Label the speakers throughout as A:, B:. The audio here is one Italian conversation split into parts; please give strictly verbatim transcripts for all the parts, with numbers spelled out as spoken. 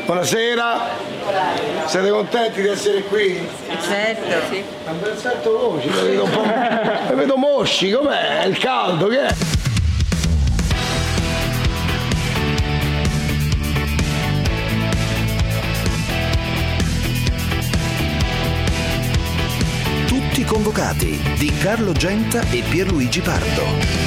A: Buonasera, siete contenti di essere qui?
B: Certo, sì.
A: Un bel salto voci, mi vedo un po'. Mi vedo mosci, com'è? Il caldo, che è?
C: Tutti convocati di Carlo Genta e Pierluigi Pardo.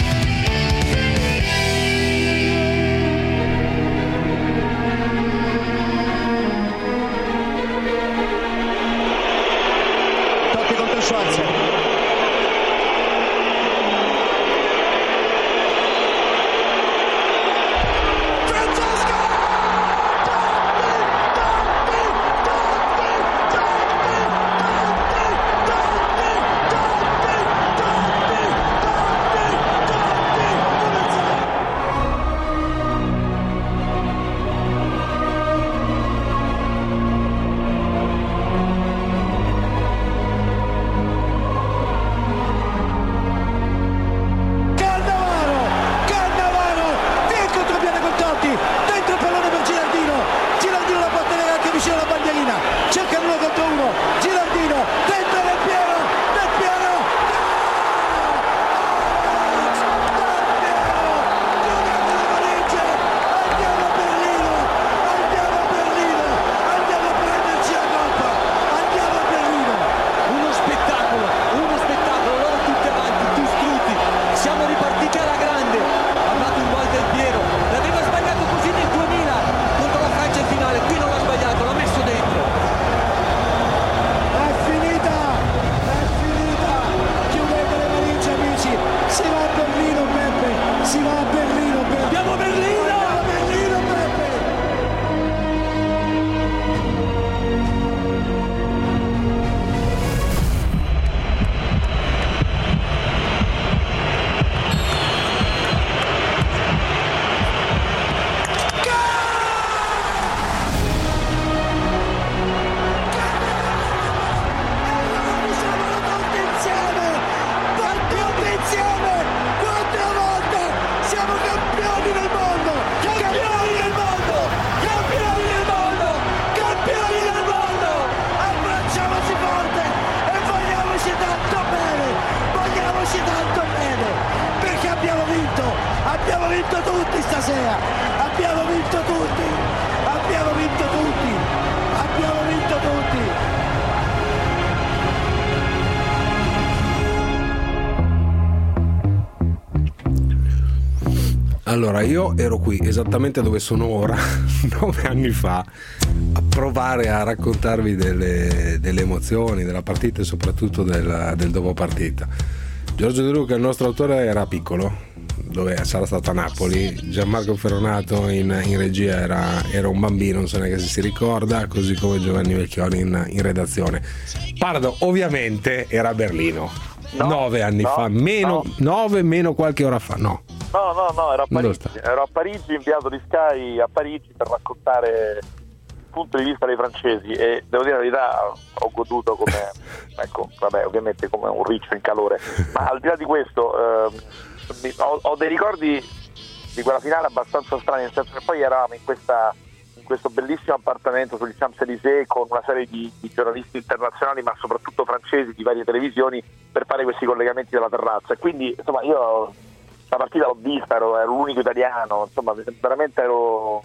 D: Allora, io ero qui esattamente dove sono ora, nove anni fa, a provare a raccontarvi delle, delle emozioni della partita e soprattutto del, del dopo partita. Giorgio De Luca, il nostro autore, era piccolo, dove sarà stato a Napoli. Gianmarco Ferronato in, in regia era, era un bambino, non so neanche se si ricorda, così come Giovanni Vecchioni in, in redazione. Pardo ovviamente era a Berlino, no, nove anni no, fa, meno no. nove meno qualche ora fa, no.
E: No, no, no, ero a Parigi, ero a Parigi, inviato di Sky a Parigi per raccontare il punto di vista dei francesi e devo dire la verità, ho goduto come, ecco, vabbè, ovviamente come un riccio in calore, ma al di là di questo eh, ho, ho dei ricordi di quella finale abbastanza strani, nel senso che poi eravamo in questa in questo bellissimo appartamento sugli Champs-Élysées con una serie di, di giornalisti internazionali, ma soprattutto francesi di varie televisioni, per fare questi collegamenti dalla terrazza, e quindi insomma io la partita l'ho vista, ero, ero l'unico italiano, insomma veramente ero,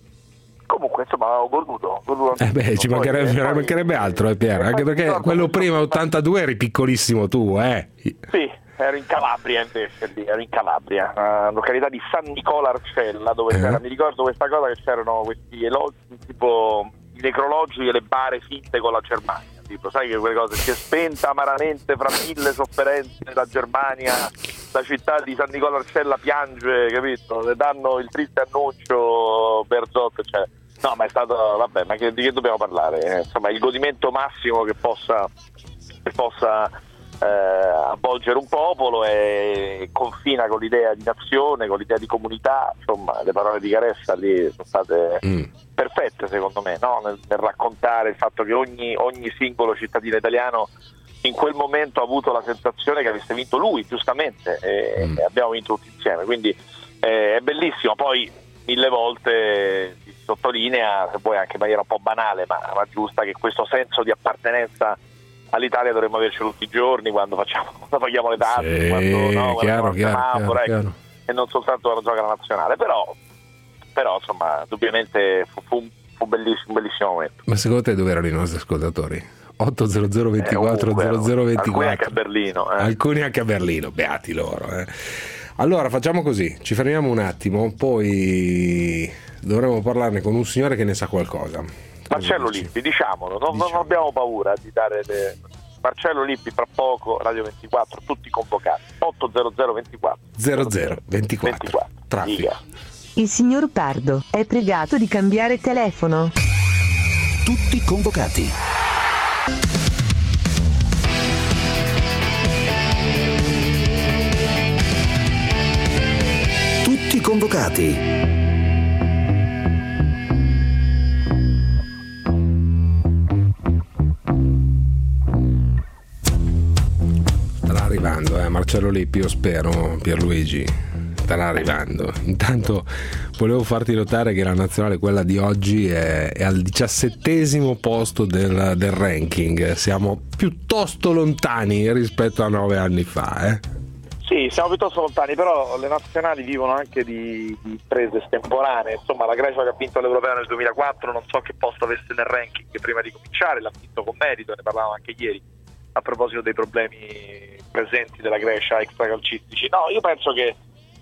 E: comunque insomma ho goduto, ho goduto
D: eh beh, ci mancherebbe, poi, mancherebbe altro eh Pier, anche perché quello prima ottantadue eri piccolissimo tu, eh
E: sì, ero in Calabria invece, lì ero in Calabria, una località di San Nicola Arcella, dove eh. c'era, mi ricordo questa cosa, che c'erano questi elogi tipo i necrologi e le bare finte con la Germania, tipo, sai che quelle cose, si è spenta amaramente fra mille sofferenze la Germania, la città di San Nicola Arcella piange, capito? Le danno il triste annuncio Berzot, cioè no, ma è stato, vabbè, ma che, di che dobbiamo parlare? Eh, insomma, il godimento massimo che possa che possa eh, avvolgere un popolo e confina con l'idea di nazione, con l'idea di comunità, insomma, le parole di Caressa lì sono state mm. perfette secondo me, no? nel, nel raccontare il fatto che ogni, ogni singolo cittadino italiano in quel momento ha avuto la sensazione che avesse vinto lui, giustamente, e, mm. e abbiamo vinto tutti insieme, quindi eh, è bellissimo. Poi mille volte si sottolinea, se vuoi anche in maniera un po' banale ma, ma giusta, che questo senso di appartenenza all'Italia dovremmo avercelo tutti i giorni, quando facciamo, quando paghiamo le tasse,
D: sì,
E: quando no,
D: chiaro,
E: quando
D: chiaro,
E: semaforo,
D: chiaro,
E: ecco,
D: chiaro.
E: e non soltanto quando gioca la nazionale, però, però insomma, indubbiamente fu, fu, fu un bellissimo, un bellissimo momento.
D: Ma secondo te dove erano i nostri ascoltatori? otto zero zero ventiquattro zero zero ventiquattro
E: Alcuni anche a Berlino, eh.
D: Alcuni anche a Berlino, beati loro, eh. Allora facciamo così, ci fermiamo un attimo, poi dovremo parlarne con un signore che ne sa qualcosa.
E: Marcello Lippi, diciamolo, non, diciamo. non abbiamo paura di dare le... Marcello Lippi, fra poco, Radio ventiquattro, tutti convocati. otto zero zero ventiquattro
D: zero zero ventiquattro Traffico.
B: Il signor Pardo è pregato di cambiare telefono.
C: Tutti convocati. Tutti convocati.
D: Starà arrivando, eh, Marcello Lippi, io spero, Pierluigi, starà arrivando. Intanto volevo farti notare che la nazionale, quella di oggi, è, è al diciassettesimo posto del, del ranking. Siamo piuttosto lontani rispetto a nove anni fa, eh.
E: Sì, siamo piuttosto lontani, però le nazionali vivono anche di, di prese estemporanee. Insomma, la Grecia che ha vinto l'Europeo nel duemilaquattro, non so che posto avesse nel ranking prima di cominciare, l'ha vinto con merito, ne parlavamo anche ieri a proposito dei problemi presenti della Grecia extracalcistici. No, io penso che,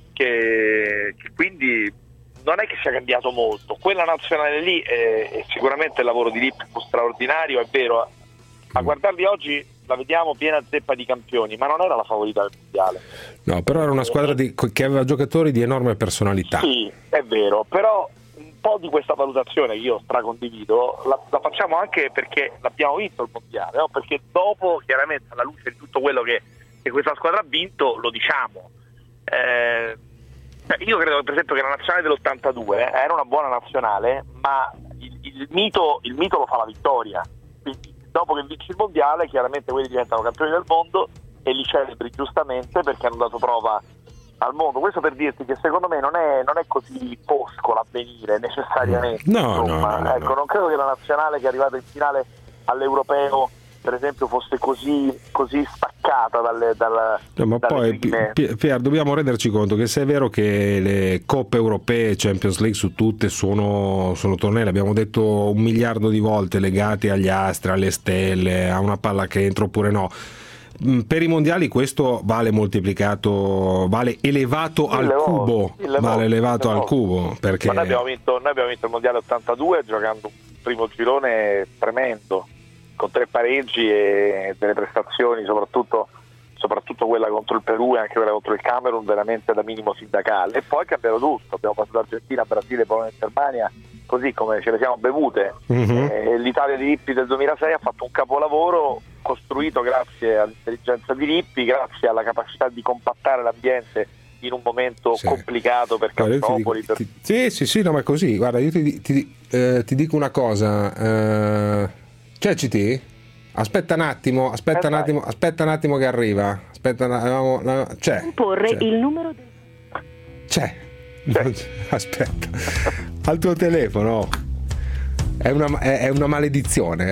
E: che, che quindi non è che sia cambiato molto. Quella nazionale lì è, è sicuramente il lavoro di Lippi fu straordinario, è vero. A guardarli oggi la vediamo piena zeppa di campioni, ma non era la favorita del mondiale.
D: No, però era una squadra di, che aveva giocatori di enorme personalità.
E: Sì, è vero, però un po' di questa valutazione che io stracondivido la, la facciamo anche perché l'abbiamo vinto il mondiale, no? Perché dopo, chiaramente, alla luce di tutto quello che, che questa squadra ha vinto, lo diciamo. Eh, io credo per esempio che la nazionale dell'ottantadue era una buona nazionale, ma il, il, mito, il mito lo fa la vittoria. Quindi dopo che vinci il mondiale, chiaramente quelli diventano campioni del mondo e li celebri giustamente perché hanno dato prova al mondo. Questo per dirti che secondo me non è, non è così fosco l'avvenire necessariamente.
D: No,
E: Insomma,
D: no, no,
E: ecco,
D: no.
E: non credo che la nazionale che è arrivata in finale all'europeo, per esempio, fosse così, così staccata dalle, dalle,
D: No, ma
E: dalle
D: poi
E: prime.
D: Pier, Pier, dobbiamo renderci conto che se è vero che le coppe europee, Champions League su tutte sono, sono tornei, l'abbiamo detto un miliardo di volte, legati agli astri, alle stelle, a una palla che entra oppure no, per i mondiali questo vale moltiplicato, vale elevato
E: Mille
D: al
E: volte,
D: cubo,
E: mille
D: vale
E: volte,
D: elevato
E: mille
D: al
E: volte.
D: cubo, perché
E: Ma noi abbiamo vinto, noi abbiamo vinto il mondiale ottantadue giocando un primo girone tremendo, con tre pareggi e delle prestazioni, soprattutto, soprattutto quella contro il Perù e anche quella contro il Camerun, veramente da minimo sindacale. E poi cambiato tutto, abbiamo passato Argentina, Brasile, Polonia e Germania, così come ce le siamo bevute.
D: Mhm.
E: Eh, l'Italia di Lippi del duemilasei ha fatto un capolavoro costruito grazie all'intelligenza di Lippi, grazie alla capacità di compattare l'ambiente in un momento
D: Sì.
E: complicato per
D: Guarda, io ti
E: Calciopoli.
D: dico-
E: per...
D: ti- sì, sì, sì, no, ma è così. Guarda, io ti, ti- eh, ti dico una cosa. Eh, c'è C T? Aspetta un attimo, aspetta
E: Eh,
D: un
E: dai.
D: attimo, aspetta un attimo che arriva. Aspetta, un- avevamo- no, c'è.
B: Porre
D: c'è.
B: il numero del...
D: C'è. Non c'è. Aspetta. Al tuo telefono. È una, è, è una maledizione.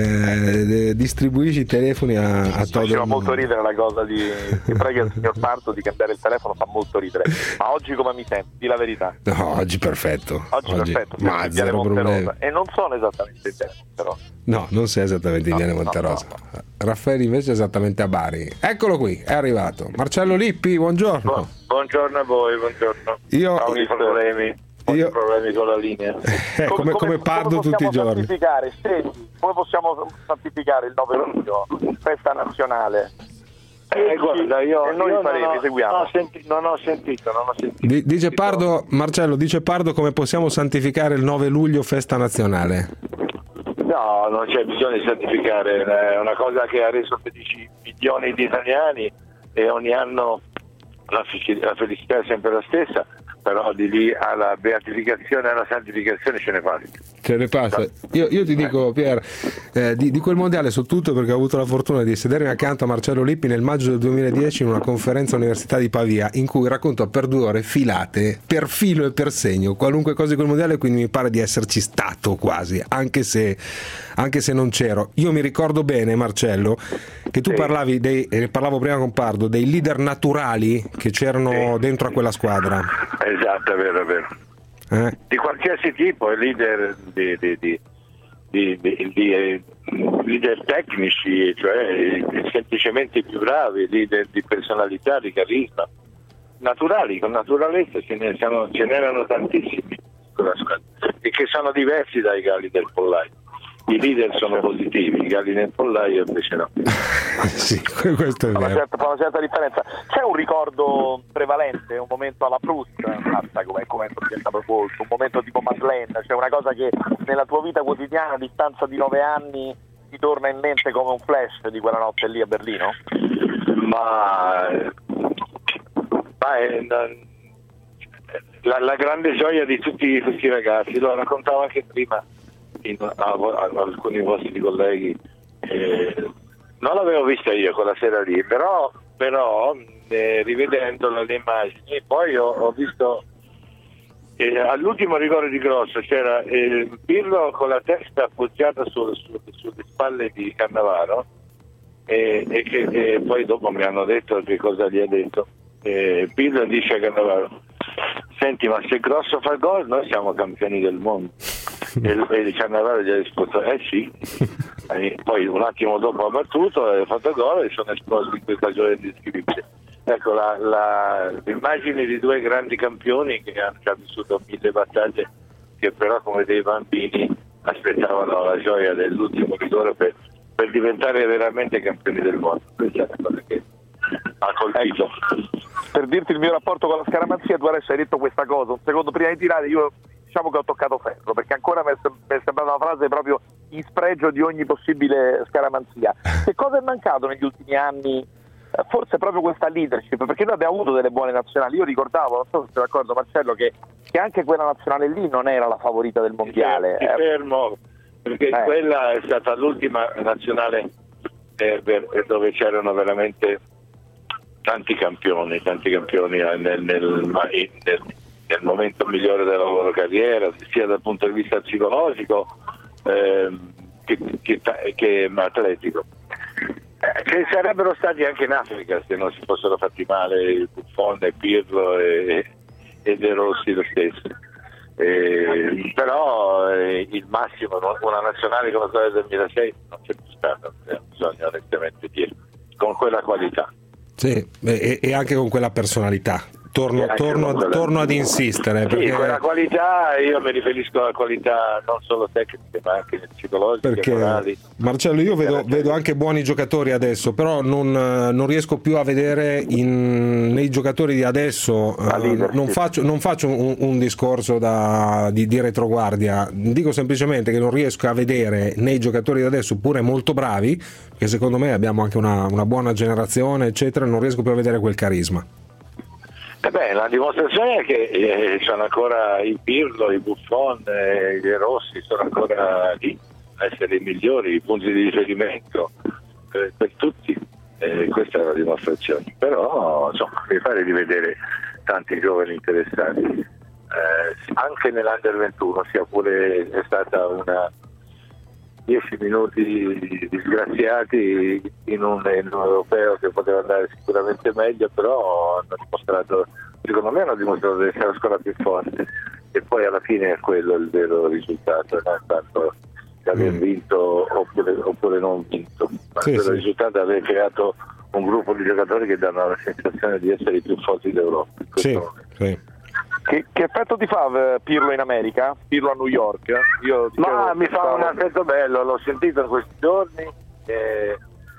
D: Eh, eh, distribuisci i telefoni a, a todo
E: Faceva
D: il
E: molto
D: mondo.
E: ridere la cosa di che prega il signor Pardo di cambiare il telefono, fa molto ridere. Ma oggi come mi senti? Di la verità.
D: No, oggi perfetto.
E: Oggi, perfetto, siamo
D: Ma
E: in Viale
D: zero
E: Monterosa.
D: problemi.
E: E non sono esattamente in Viale Monterosa.
D: No, non sei esattamente in
E: No,
D: Viale
E: no,
D: Monterosa.
E: no,
D: Raffaele invece è esattamente a Bari. Eccolo qui, è arrivato. Marcello Lippi, buongiorno.
E: Bu- buongiorno a voi, buongiorno.
D: Io-
E: Ho avuto problemi. Ho
D: Io-
E: problemi con la linea.
D: Eh, come, come Pardo tutti i giorni.
E: Santificare, senti, come possiamo santificare il nove luglio, festa nazionale?
F: Eh, guarda, io,
E: e noi
F: io
E: faremo,
F: non, ho,
E: seguiamo.
F: non, ho senti- non ho sentito, non ho sentito.
D: Di- dice Pardo, Marcello, dice Pardo come possiamo santificare il nove luglio festa nazionale?
F: No, non c'è bisogno di santificare, è una cosa che ha reso felici milioni di italiani e ogni anno la, fe- la felicità è sempre la stessa. però di lì alla beatificazione e alla santificazione ce ne passa.
D: Ce ne passa. Io, io ti dico, Pier, eh, di, di quel mondiale so tutto perché ho avuto la fortuna di sedermi accanto a Marcello Lippi nel maggio del duemiladieci in una conferenza all'Università di Pavia in cui raccontò per due ore filate, per filo e per segno, qualunque cosa di quel mondiale, quindi mi pare di esserci stato quasi, anche se, anche se non c'ero. Io mi ricordo bene, Marcello, che tu
F: sì.
D: parlavi dei, eh, parlavo prima con Pardo, dei leader naturali che c'erano sì. dentro a quella squadra.
F: Esatto, è vero, è vero.
D: Eh?
F: Di qualsiasi tipo, leader di, di, di, di, di, di eh, leader tecnici, cioè semplicemente i più bravi, leader di personalità, di carisma, naturali, con naturalezza ce ne, siano, ce n'erano tantissimi con la squadra, e che sono diversi dai galli del pollaio. I leader sono positivi, i galli nel pollaio invece no.
D: Sì, questo è
E: Fa una,
D: vero.
E: certa, fa una certa differenza. C'è un ricordo prevalente, un momento alla Proust, basta come come è diventato Proust, un momento tipo Madeleine, cioè una cosa che nella tua vita quotidiana a distanza di nove anni ti torna in mente come un flash di quella notte lì a Berlino?
F: Ma, ma è, la, la grande gioia di tutti questi ragazzi, lo raccontavo anche prima in, a, a, a alcuni vostri colleghi, eh, non l'avevo vista io quella sera lì, però, però eh, rivedendo le immagini poi ho, ho visto eh, all'ultimo rigore di Grosso c'era eh, Pirlo con la testa appoggiata su, su, sulle spalle di Cannavaro, e, e che e poi dopo mi hanno detto che cosa gli ha detto. eh, Pirlo dice a Cannavaro: senti, ma se Grosso fa gol noi siamo campioni del mondo. E, e Cannavaro gli ha risposto eh sì. E poi un attimo dopo ha battuto, ha fatto gol e sono esplosi in questa gioia indescrivibile. Ecco la, la, l'immagine di due grandi campioni che hanno già vissuto mille battaglie, che però come dei bambini aspettavano la gioia dell'ultimo rigore per, per diventare veramente campioni del mondo. Questa è la cosa che ha colpito.
E: Per dirti il mio rapporto con la scaramanzia, tu adesso hai detto questa cosa, un secondo prima di tirare io diciamo che ho toccato ferro, perché ancora mi è, sem- mi è sembrata una frase proprio in spregio di ogni possibile scaramanzia. Che cosa è mancato negli ultimi anni? Forse proprio questa leadership, perché noi abbiamo avuto delle buone nazionali. Io ricordavo, non so se sei d'accordo Marcello, che, che anche quella nazionale lì non era la favorita del mondiale.
F: Ti fermo, perché eh. quella è stata l'ultima nazionale eh, per, dove c'erano veramente tanti campioni, tanti campioni nel, nel, nel, nel momento migliore della loro carriera, sia dal punto di vista psicologico eh, che, che, che atletico. Che sarebbero stati anche in Africa se non si fossero fatti male Buffon e Pirlo e, e De Rossi lo stesso. Eh, però eh, il massimo, una nazionale come quella del duemilasei non c'è più stata, bisogna onestamente dire, con quella qualità.
D: Sì, e, e anche con quella personalità. Torno, torno, quella... torno ad insistere. Perché...
F: Sì, quella qualità, io mi riferisco alla qualità non solo tecniche ma anche psicologiche,
D: perché,
F: morali.
D: Marcello, io vedo, vedo anche buoni giocatori adesso, però non, non riesco più a vedere in, nei giocatori di adesso, uh, non faccio, non faccio un, un discorso da, di, di retroguardia, dico semplicemente che non riesco a vedere nei giocatori di adesso, pure molto bravi, che secondo me abbiamo anche una, una buona generazione, eccetera, non riesco più a vedere quel carisma.
F: Eh beh, la dimostrazione è che eh, sono ancora i Pirlo, i Buffon, eh, i Rossi, sono ancora lì a essere i migliori, i punti di riferimento eh, per tutti, eh, questa è la dimostrazione. Però insomma mi pare di vedere tanti giovani interessati, eh, anche nell'Under ventuno, sia pure è stata una dieci minuti disgraziati in un, in un europeo che poteva andare sicuramente meglio, però hanno dimostrato, secondo me hanno dimostrato di essere la squadra più forte, e poi alla fine è quello il vero risultato, non tanto di aver vinto oppure, oppure non vinto, ma
D: sì,
F: il vero
D: sì.
F: risultato è aver creato un gruppo di giocatori che danno la sensazione di essere i più forti d'Europa.
D: Sì, sì.
E: Che, che effetto ti fa Pirlo in America? Pirlo a New York? Io
F: Ma
E: dicevo,
F: mi fa
E: stavo...
F: un effetto bello, l'ho sentito in questi giorni. Eh,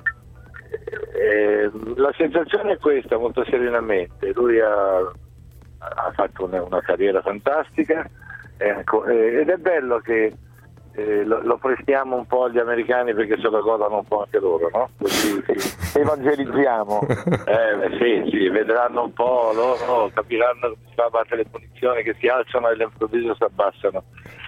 F: eh, la sensazione è questa, molto serenamente. Lui ha, ha fatto una, una carriera fantastica, eh, ed è bello che eh, lo, lo prestiamo un po' agli americani perché se lo godano un po' anche loro, no? Così sì.
E: Evangelizziamo.
F: Eh, beh, sì, sì, vedranno un po', loro capiranno come si fa a battere le punizioni che si alzano e all'improvviso si abbassano.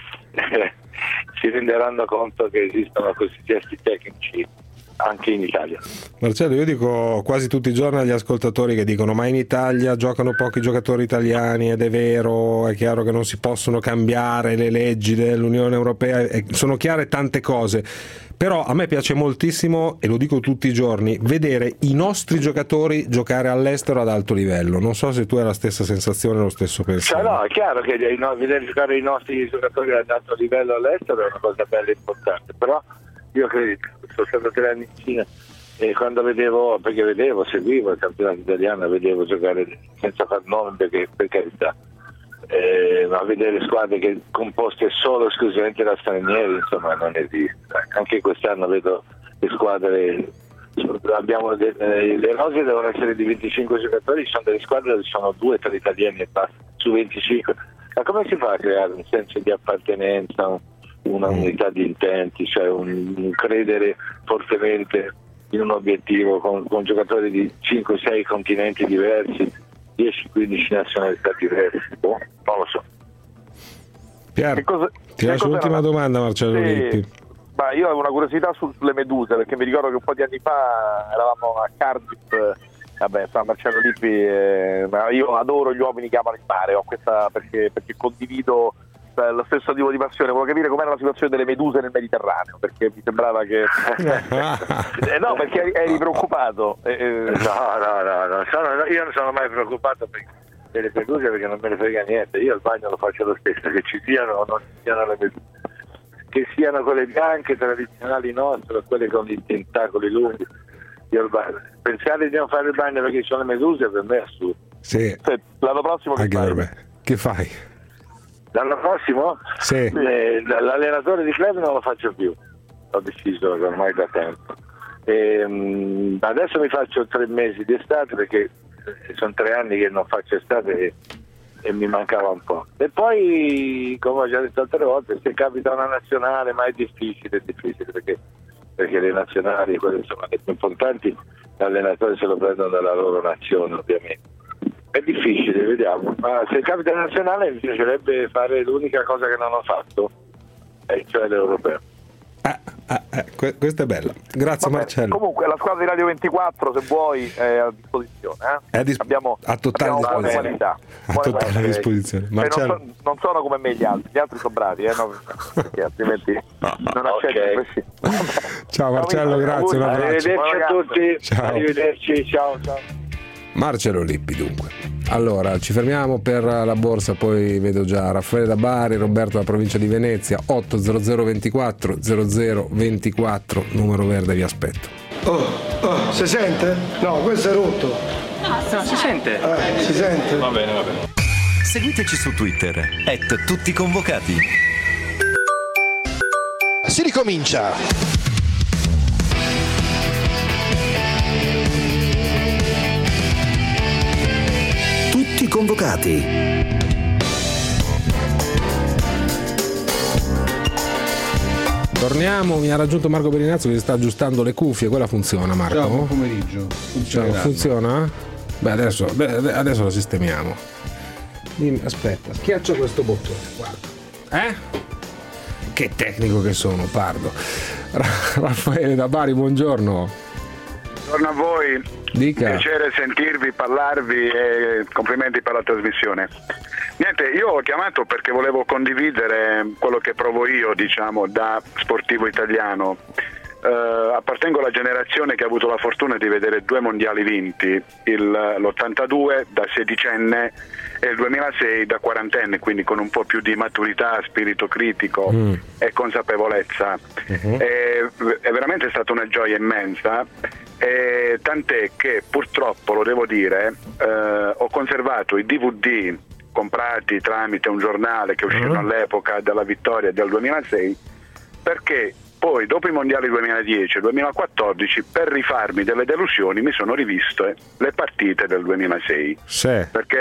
F: Si renderanno conto che esistono questi gesti tecnici anche in Italia.
D: Marcello, io dico quasi tutti i giorni agli ascoltatori che dicono ma in Italia giocano pochi giocatori italiani, ed è vero, è chiaro che non si possono cambiare le leggi dell'Unione Europea, sono chiare tante cose, però a me piace moltissimo, e lo dico tutti i giorni, vedere i nostri giocatori giocare all'estero ad alto livello. Non so se tu hai la stessa sensazione, lo stesso pensiero.
F: Cioè, no, è chiaro che vedere giocare i nostri giocatori ad alto livello all'estero è una cosa bella e importante, però io credo, sono stato tre anni in Cina e quando vedevo, perché vedevo, seguivo il campionato italiano, vedevo giocare senza far nome perché, per carità, eh, ma vedere squadre che composte solo esclusivamente da stranieri, insomma, non esiste. Anche quest'anno vedo le squadre, abbiamo le, le rose devono essere di venticinque giocatori, ci sono delle squadre dove ci sono due tre italiani e basta, su venticinque. Ma come si fa a creare un senso di appartenenza, una unità di intenti, cioè un, un credere fortemente in un obiettivo con, con giocatori di cinque sei continenti diversi, dieci quindici nazionalità diverse? Oh, non lo so.
D: Pier,
E: cosa,
D: ti lascio l'ultima
E: una...
D: domanda, Marcello
E: sì,
D: Lippi.
E: Ma io avevo una curiosità su, sulle meduse, perché mi ricordo che un po' di anni fa eravamo a Cardiff, vabbè, insomma, Marcello Lippi, eh, ma io adoro gli uomini che amano il mare, ho questa, perché, perché condivido lo stesso tipo di passione. Volevo capire com'era la situazione delle meduse nel Mediterraneo, perché mi sembrava che eh, no, perché eri preoccupato. eh,
F: no no no, no. Sono, io non sono mai preoccupato per, delle meduse, perché non me ne frega niente. Io al bagno lo faccio lo stesso, che ci siano o non ci siano le meduse, che siano quelle bianche tradizionali nostre o quelle con i tentacoli lunghi. Io al bagno, pensare di non fare il bagno perché ci sono le meduse per me è assurdo.
D: Sì,
E: sì, l'anno prossimo che
D: anche
E: fai?
D: per me. Che fai?
F: L'anno prossimo?
D: Sì.
F: Eh, l'allenatore di club non lo faccio più, ho deciso ormai da tempo. E, um, adesso mi faccio tre mesi di estate, perché sono tre anni che non faccio estate e, e mi mancava un po'. E poi, come ho già detto altre volte, se capita una nazionale, ma è difficile, è difficile perché, perché le nazionali, quelle insomma le più importanti, l'allenatore se lo prendono dalla loro nazione, ovviamente. È difficile, vediamo, ma se capita nazionale mi piacerebbe fare l'unica cosa che non ho fatto, e cioè l'europeo.
D: Ah, ah, ah, que- questa è bella, grazie. Vabbè, Marcello.
E: Comunque la squadra di Radio ventiquattro, se vuoi, è a disposizione, eh?
D: È a dis-
E: abbiamo,
D: a totale
E: abbiamo
D: disposizione.
E: Qualità.
D: A totale
E: qualità.
D: disposizione.
E: Marcello. Non, so, non sono come me gli altri, gli altri sono bravi, eh? No, perché altrimenti non accetto
F: okay.
E: questi.
D: Ciao Marcello, grazie, un abbraccio.
F: Arrivederci a tutti.
D: Ciao.
F: Arrivederci, ciao ciao.
D: Marcello Lippi, dunque. Allora, ci fermiamo per la borsa, poi vedo già Raffaele da Bari, Roberto dalla provincia di Venezia, otto zero zero ventiquattro zero zero ventiquattro, numero verde, vi aspetto.
A: Oh, oh, si sente? No, questo è rotto.
G: No, si, no, si sente.
A: Eh, si sente.
G: Va bene, va bene.
C: Seguiteci su Twitter, at tutti convocati.
A: Si ricomincia.
C: Tutti convocati.
D: Torniamo, mi ha raggiunto Marco Berinazzo che sta aggiustando le cuffie, quella funziona, Marco?
H: Ciao, buon pomeriggio.
D: Ciao, funziona? Beh, adesso, beh, adesso la sistemiamo. Dimmi, aspetta, schiaccia questo bottone, guarda. Eh? Che tecnico che sono, Pardo. Raffaele da Bari, buongiorno.
I: Buongiorno a voi.
D: Dica.
I: Piacere sentirvi, parlarvi e complimenti per la trasmissione. Niente, io ho chiamato perché volevo condividere quello che provo io, diciamo, da sportivo italiano. Uh, appartengo alla generazione che ha avuto la fortuna di vedere due mondiali vinti, il, l'ottantadue da sedicenne e il duemilasei da quarantenne, quindi con un po' più di maturità, spirito critico mm. e consapevolezza. Uh-huh. E, è veramente stata una gioia immensa, e tant'è che purtroppo, lo devo dire, uh, ho conservato i D V D comprati tramite un giornale che uscirono uh-huh. all'epoca della vittoria del duemilasei, perché poi dopo i mondiali duemiladieci e duemilaquattordici, per rifarmi delle delusioni, mi sono riviste le partite del duemilasei.
D: Sì.
I: Perché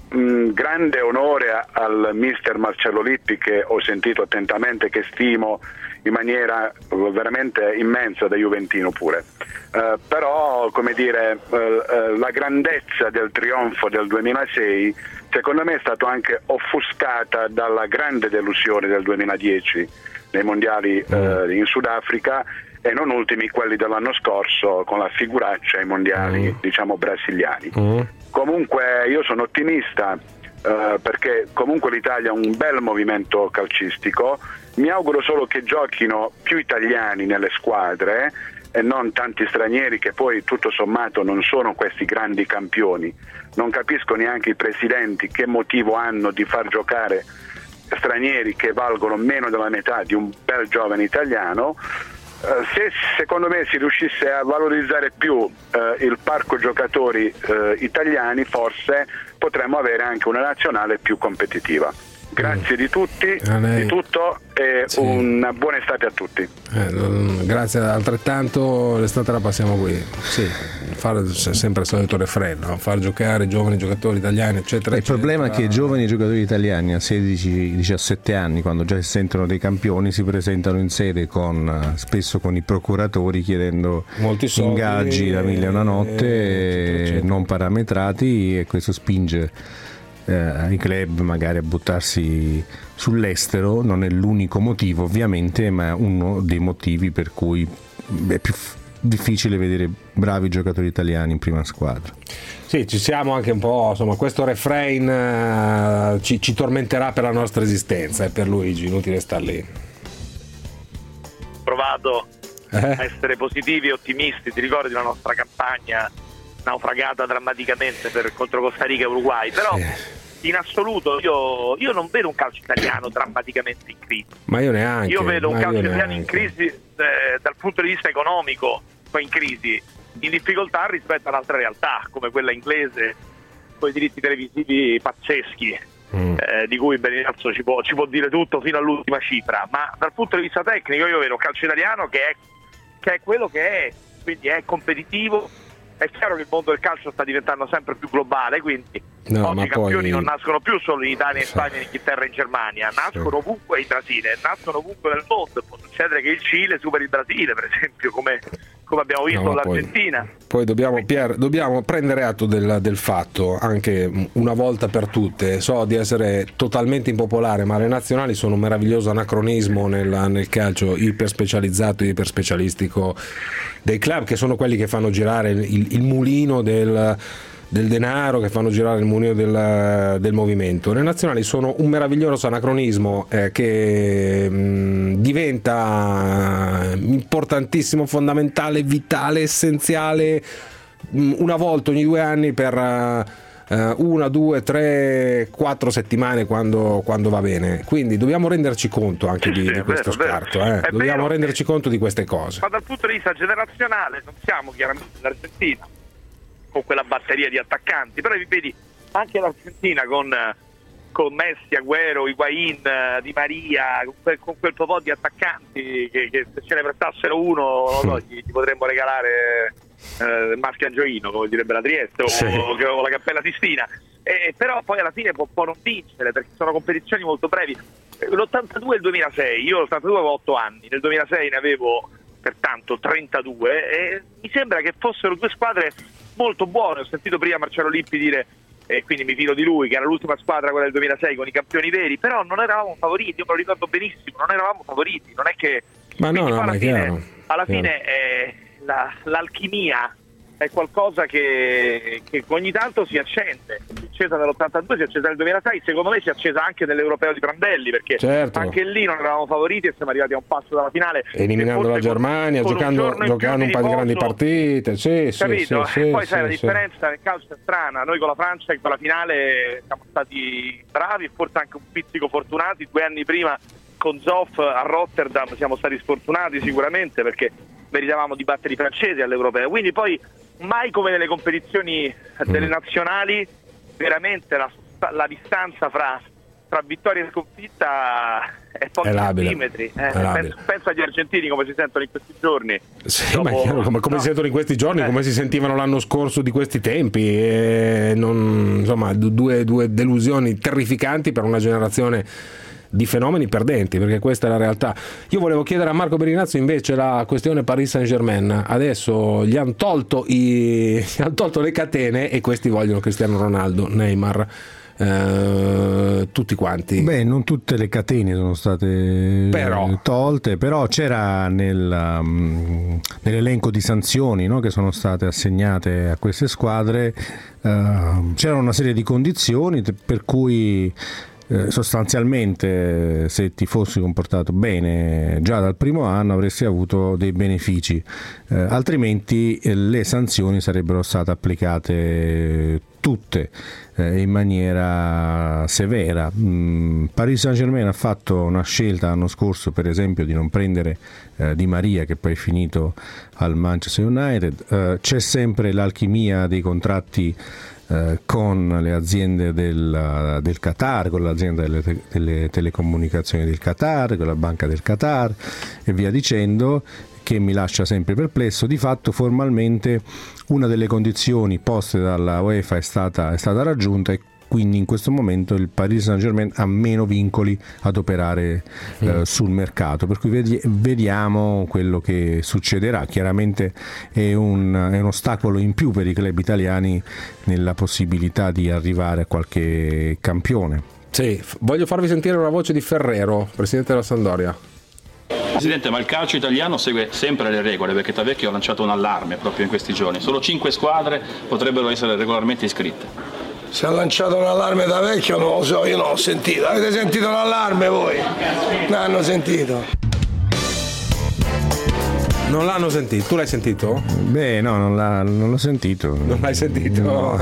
I: mh, grande onore a- al mister Marcello Lippi, che ho sentito attentamente, che stimo in maniera veramente immensa, da juventino pure. Uh, però, come dire, uh, uh, la grandezza del trionfo del duemilasei secondo me è stata anche offuscata dalla grande delusione del duemiladieci nei mondiali uh, in Sudafrica, e non ultimi quelli dell'anno scorso con la figuraccia ai mondiali mm. diciamo brasiliani. Mm. Comunque io sono ottimista uh, perché comunque l'Italia ha un bel movimento calcistico. Mi auguro solo che giochino più italiani nelle squadre e non tanti stranieri, che poi tutto sommato non sono questi grandi campioni. Non capisco neanche i presidenti che motivo hanno di far giocare stranieri che valgono meno della metà di un bel giovane italiano. Uh, se secondo me si riuscisse a valorizzare più uh, il parco giocatori uh, italiani, forse potremmo avere anche una nazionale più competitiva. Grazie di tutti, di tutto, e sì. Una buona estate a tutti.
D: Eh, grazie altrettanto, l'estate la passiamo qui. Sì, fare sempre il solito refrain, no? Far giocare giovani giocatori italiani, eccetera.
H: Il
D: eccetera.
H: problema è che i giovani giocatori italiani a sedici diciassette anni, quando già si sentono dei campioni, si presentano in sede con spesso con i procuratori chiedendo
D: molti soldi,
H: ingaggi da mille e una notte,
D: eccetera, eccetera.
H: non parametrati, e questo spinge Eh, i club magari a buttarsi sull'estero. Non è l'unico motivo ovviamente, ma è uno dei motivi per cui è più f- difficile vedere bravi giocatori italiani in prima squadra.
D: Sì, ci siamo anche un po', insomma, questo refrain uh, ci, ci tormenterà per la nostra esistenza, e per Luigi inutile star lì.
E: Provato
D: eh?
E: a essere positivi e ottimisti. Ti ricordi la nostra campagna naufragata drammaticamente per contro Costa Rica e Uruguay? Però sì. In assoluto io, io non vedo un calcio italiano drammaticamente in crisi.
D: Ma io neanche.
E: Io vedo un calcio italiano
D: neanche.
E: in crisi eh, dal punto di vista economico, poi in crisi, in difficoltà rispetto ad altre realtà come quella inglese, con i diritti televisivi pazzeschi, mm. eh, di cui Benizzo ci può, ci può dire tutto fino all'ultima cifra. Ma dal punto di vista tecnico io vedo un calcio italiano che è, che è quello che è, quindi è competitivo. È chiaro che il mondo del calcio sta diventando sempre più globale, quindi
D: no,
E: oggi i campioni
D: poi...
E: non nascono più solo in Italia, in Spagna, in Inghilterra e in Germania, nascono sì. ovunque, in Brasile, nascono ovunque nel mondo. Può succedere che il Cile superi il Brasile, per esempio, come, come abbiamo visto
D: no,
E: l'Argentina.
D: Poi, poi dobbiamo, Pier, dobbiamo prendere atto del, del fatto, anche una volta per tutte. So di essere totalmente impopolare, ma le nazionali sono un meraviglioso anacronismo nel, nel calcio iperspecializzato e iperspecialistico dei club, che sono quelli che fanno girare il, il mulino del, del denaro, che fanno girare il mulino del, del movimento. Le nazionali sono un meraviglioso anacronismo eh, che mh, diventa importantissimo, fondamentale, vitale, essenziale mh, una volta ogni due anni per uh, una, due, tre, quattro settimane, quando, quando va bene. Quindi dobbiamo renderci conto anche di,
E: sì,
D: di questo
E: vero,
D: scarto,
E: vero.
D: eh. dobbiamo
E: vero,
D: renderci conto di queste cose.
E: Ma dal punto di vista generazionale non siamo chiaramente l'Argentina con quella batteria di attaccanti, però vedi anche l'Argentina con, con Messi, Agüero, Higuaín, Di Maria, con quel, con quel po' di attaccanti che, che se ce ne prestassero uno non so, gli, gli potremmo regalare eh, Maschio Angioino, come direbbe la Trieste, o, sì. o, o la Cappella Sistina. Eh, però poi alla fine può, può non vincere, perché sono competizioni molto brevi. L'ottantadue e il duemilasei, io l'ottantadue avevo otto anni, nel duemilasei ne avevo pertanto trentadue, e mi sembra che fossero due squadre molto buone. Ho sentito prima Marcello Lippi dire, e quindi mi fido di lui, che era l'ultima squadra quella del duemilasei con i campioni veri, però non eravamo favoriti, io me lo ricordo benissimo, non eravamo favoriti, non è che... Ma no, no,
D: alla
E: fine,
D: chiaro,
E: alla
D: chiaro.
E: fine eh, la, l'alchimia è qualcosa che, che ogni tanto si accende. Si è accesa nell'ottantadue, si è accesa nel duemilasei, secondo me si è accesa anche nell'Europeo di Prandelli, perché
D: certo.
E: anche lì non eravamo favoriti e siamo arrivati a un passo dalla finale,
D: eliminando la Germania, con, giocando, con un, giocando un paio di grandi partite, sì,
E: capito?
D: Sì, sì,
E: e poi
D: sì,
E: sai
D: sì,
E: la differenza sì. nel calcio è strana. Noi con la Francia in quella finale siamo stati bravi e forse anche un pizzico fortunati. Due anni prima con Zoff a Rotterdam siamo stati sfortunati sicuramente, perché meritavamo di battere i francesi all'Europeo. Quindi poi mai come nelle competizioni delle nazionali veramente la, la distanza fra tra vittoria e sconfitta è pochi
D: È labile.
E: centimetri. Eh,
D: È labile.
E: pensa, pensa agli argentini come si sentono in questi giorni.
D: Sì,
E: Dopo-
D: ma è chiaro, come, come
E: no.
D: si sentono in questi giorni,
E: Eh.
D: come si sentivano l'anno scorso di questi tempi, e non- insomma, due, due delusioni terrificanti per una generazione di fenomeni perdenti, perché questa è la realtà. Io volevo chiedere a Marco Berinazzo invece la questione Paris Saint-Germain. Adesso gli hanno tolto, i, gli han tolto le catene e questi vogliono Cristiano Ronaldo, Neymar, eh, tutti quanti.
H: Beh, non tutte le catene sono state
D: Però.
H: tolte, però c'era nel, um, nell'elenco di sanzioni, no, che sono state assegnate a queste squadre, uh, c'era una serie di condizioni t- per cui eh, sostanzialmente se ti fossi comportato bene già dal primo anno avresti avuto dei benefici, eh, altrimenti eh, le sanzioni sarebbero state applicate tutte eh, in maniera severa. Mm, Paris Saint-Germain ha fatto una scelta l'anno scorso, per esempio, di non prendere eh, Di Maria, che poi è finito al Manchester United. Eh, c'è sempre l'alchimia dei contratti eh, con le aziende del, del Qatar, con l'azienda delle, te- delle telecomunicazioni del Qatar, con la banca del Qatar e via dicendo, che mi lascia sempre perplesso. Di fatto formalmente una delle condizioni poste dalla UEFA è stata, è stata raggiunta e quindi in questo momento il Paris Saint-Germain ha meno vincoli ad operare eh, mm. sul mercato, per cui vedi- vediamo quello che succederà. Chiaramente è un, è un ostacolo in più per i club italiani nella possibilità di arrivare a qualche campione.
D: Sì, f- voglio farvi sentire una voce di Ferrero, presidente della Sampdoria.
G: Presidente, ma il calcio italiano segue sempre le regole, perché Tavecchio ha lanciato un allarme proprio in questi giorni. Solo cinque squadre potrebbero essere regolarmente iscritte.
A: Si è lanciato un allarme da vecchio, non lo so, io non ho sentito. Avete sentito l'allarme voi? Non hanno sentito.
D: Non l'hanno sentito? Tu l'hai sentito?
H: Beh, no, non, l'ha, non l'ho sentito.
D: Non l'hai sentito?
H: No,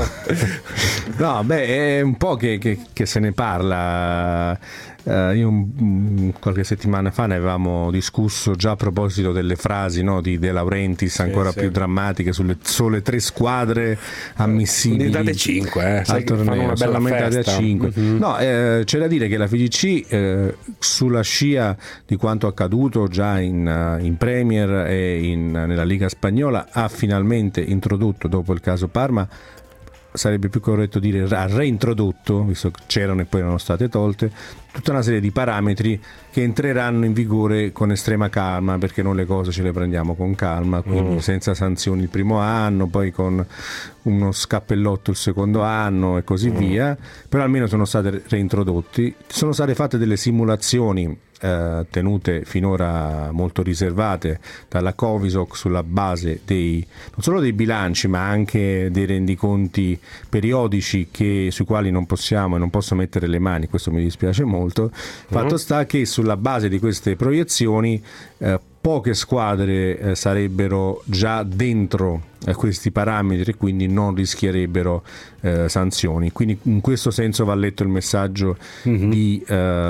H: no beh, è un po' che, che, che se ne parla. Uh, io um, qualche settimana fa ne avevamo discusso già a proposito delle frasi, no, di De Laurentiis, ancora
D: sì.
H: più drammatiche, sulle sole tre squadre ammissibili.
D: Diventate cinque, eh, sai
H: al
D: che fanno
H: torneo,
D: una bella
H: solamente
D: festa.
H: a cinque.
D: Mm-hmm.
H: No, eh, c'è da dire che la F I G C, eh, sulla scia di quanto accaduto già in, uh, in Premier e in, nella Liga Spagnola, ha finalmente introdotto, dopo il caso Parma, sarebbe più corretto dire ha reintrodotto, visto che c'erano e poi erano state tolte, tutta una serie di parametri che entreranno in vigore con estrema calma, perché noi le cose ce le prendiamo con calma, quindi mm. senza sanzioni il primo anno, poi con uno scappellotto il secondo anno e così mm. via, però almeno sono state reintrodotti. Sono state fatte delle simulazioni eh, tenute finora molto riservate dalla Covisoc sulla base dei non solo dei bilanci ma anche dei rendiconti periodici che, sui quali non possiamo e non posso mettere le mani, questo mi dispiace molto. Fatto mm. sta che sulla base di queste proiezioni eh, poche squadre eh, sarebbero già dentro eh, questi parametri e quindi non rischierebbero eh, sanzioni. Quindi in questo senso va letto il messaggio mm-hmm. di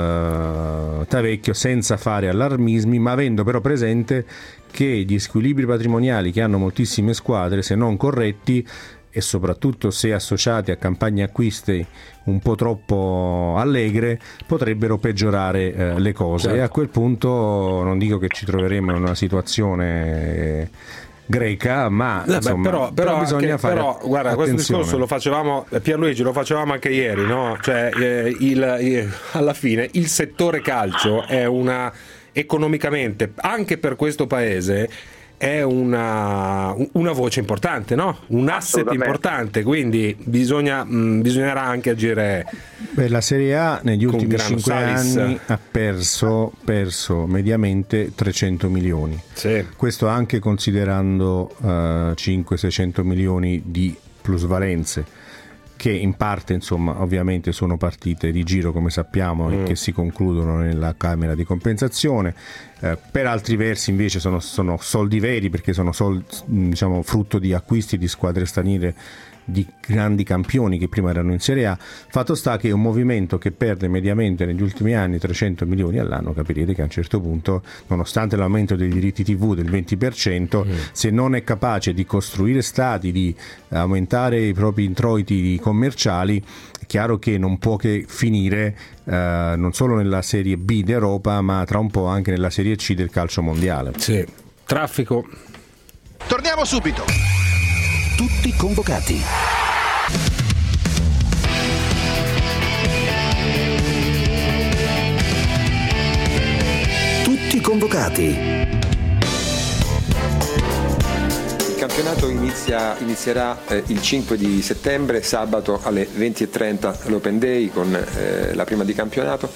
H: eh, Tavecchio, senza fare allarmismi, ma avendo però presente che gli squilibri patrimoniali che hanno moltissime squadre, se non corretti e soprattutto se associati a campagne acquisti un po' troppo allegre, potrebbero peggiorare eh, le cose. Certo. E a quel punto non dico che ci troveremo in una situazione greca, ma
D: no,
H: insomma,
D: beh, però, però,
H: però bisogna
D: anche,
H: fare
D: però, guarda,
H: attenzione.
D: Questo discorso lo facevamo, Pierluigi, lo facevamo anche ieri, no? Cioè, eh, il, il, alla fine il settore calcio è una, economicamente, anche per questo paese, è una, una voce importante, no? Un asset importante, quindi bisogna, mh, bisognerà anche agire.
H: Beh, la Serie A negli ultimi cinque anni ha perso, perso mediamente trecento milioni.
D: Sì.
H: Questo anche considerando uh, cinquecento seicento milioni di plusvalenze, che in parte insomma ovviamente sono partite di giro, come sappiamo, mm. e che si concludono nella camera di compensazione. Eh, per altri versi invece sono, sono soldi veri, perché sono soldi, diciamo, frutto di acquisti di squadre straniere di grandi campioni che prima erano in Serie A. Fatto sta che un movimento che perde mediamente negli ultimi anni trecento milioni all'anno, capirete che a un certo punto, nonostante l'aumento dei diritti tivù del venti per cento, mm. se non è capace di costruire stadi, di aumentare i propri introiti commerciali, chiaro che non può che finire eh, non solo nella Serie B d'Europa, ma tra un po' anche nella Serie C del calcio mondiale.
D: Sì, traffico.
C: Torniamo subito. Tutti convocati. Tutti convocati.
J: Il campionato inizia, inizierà eh, il cinque di settembre, sabato alle venti e trenta l'Open Day con eh, la prima di campionato.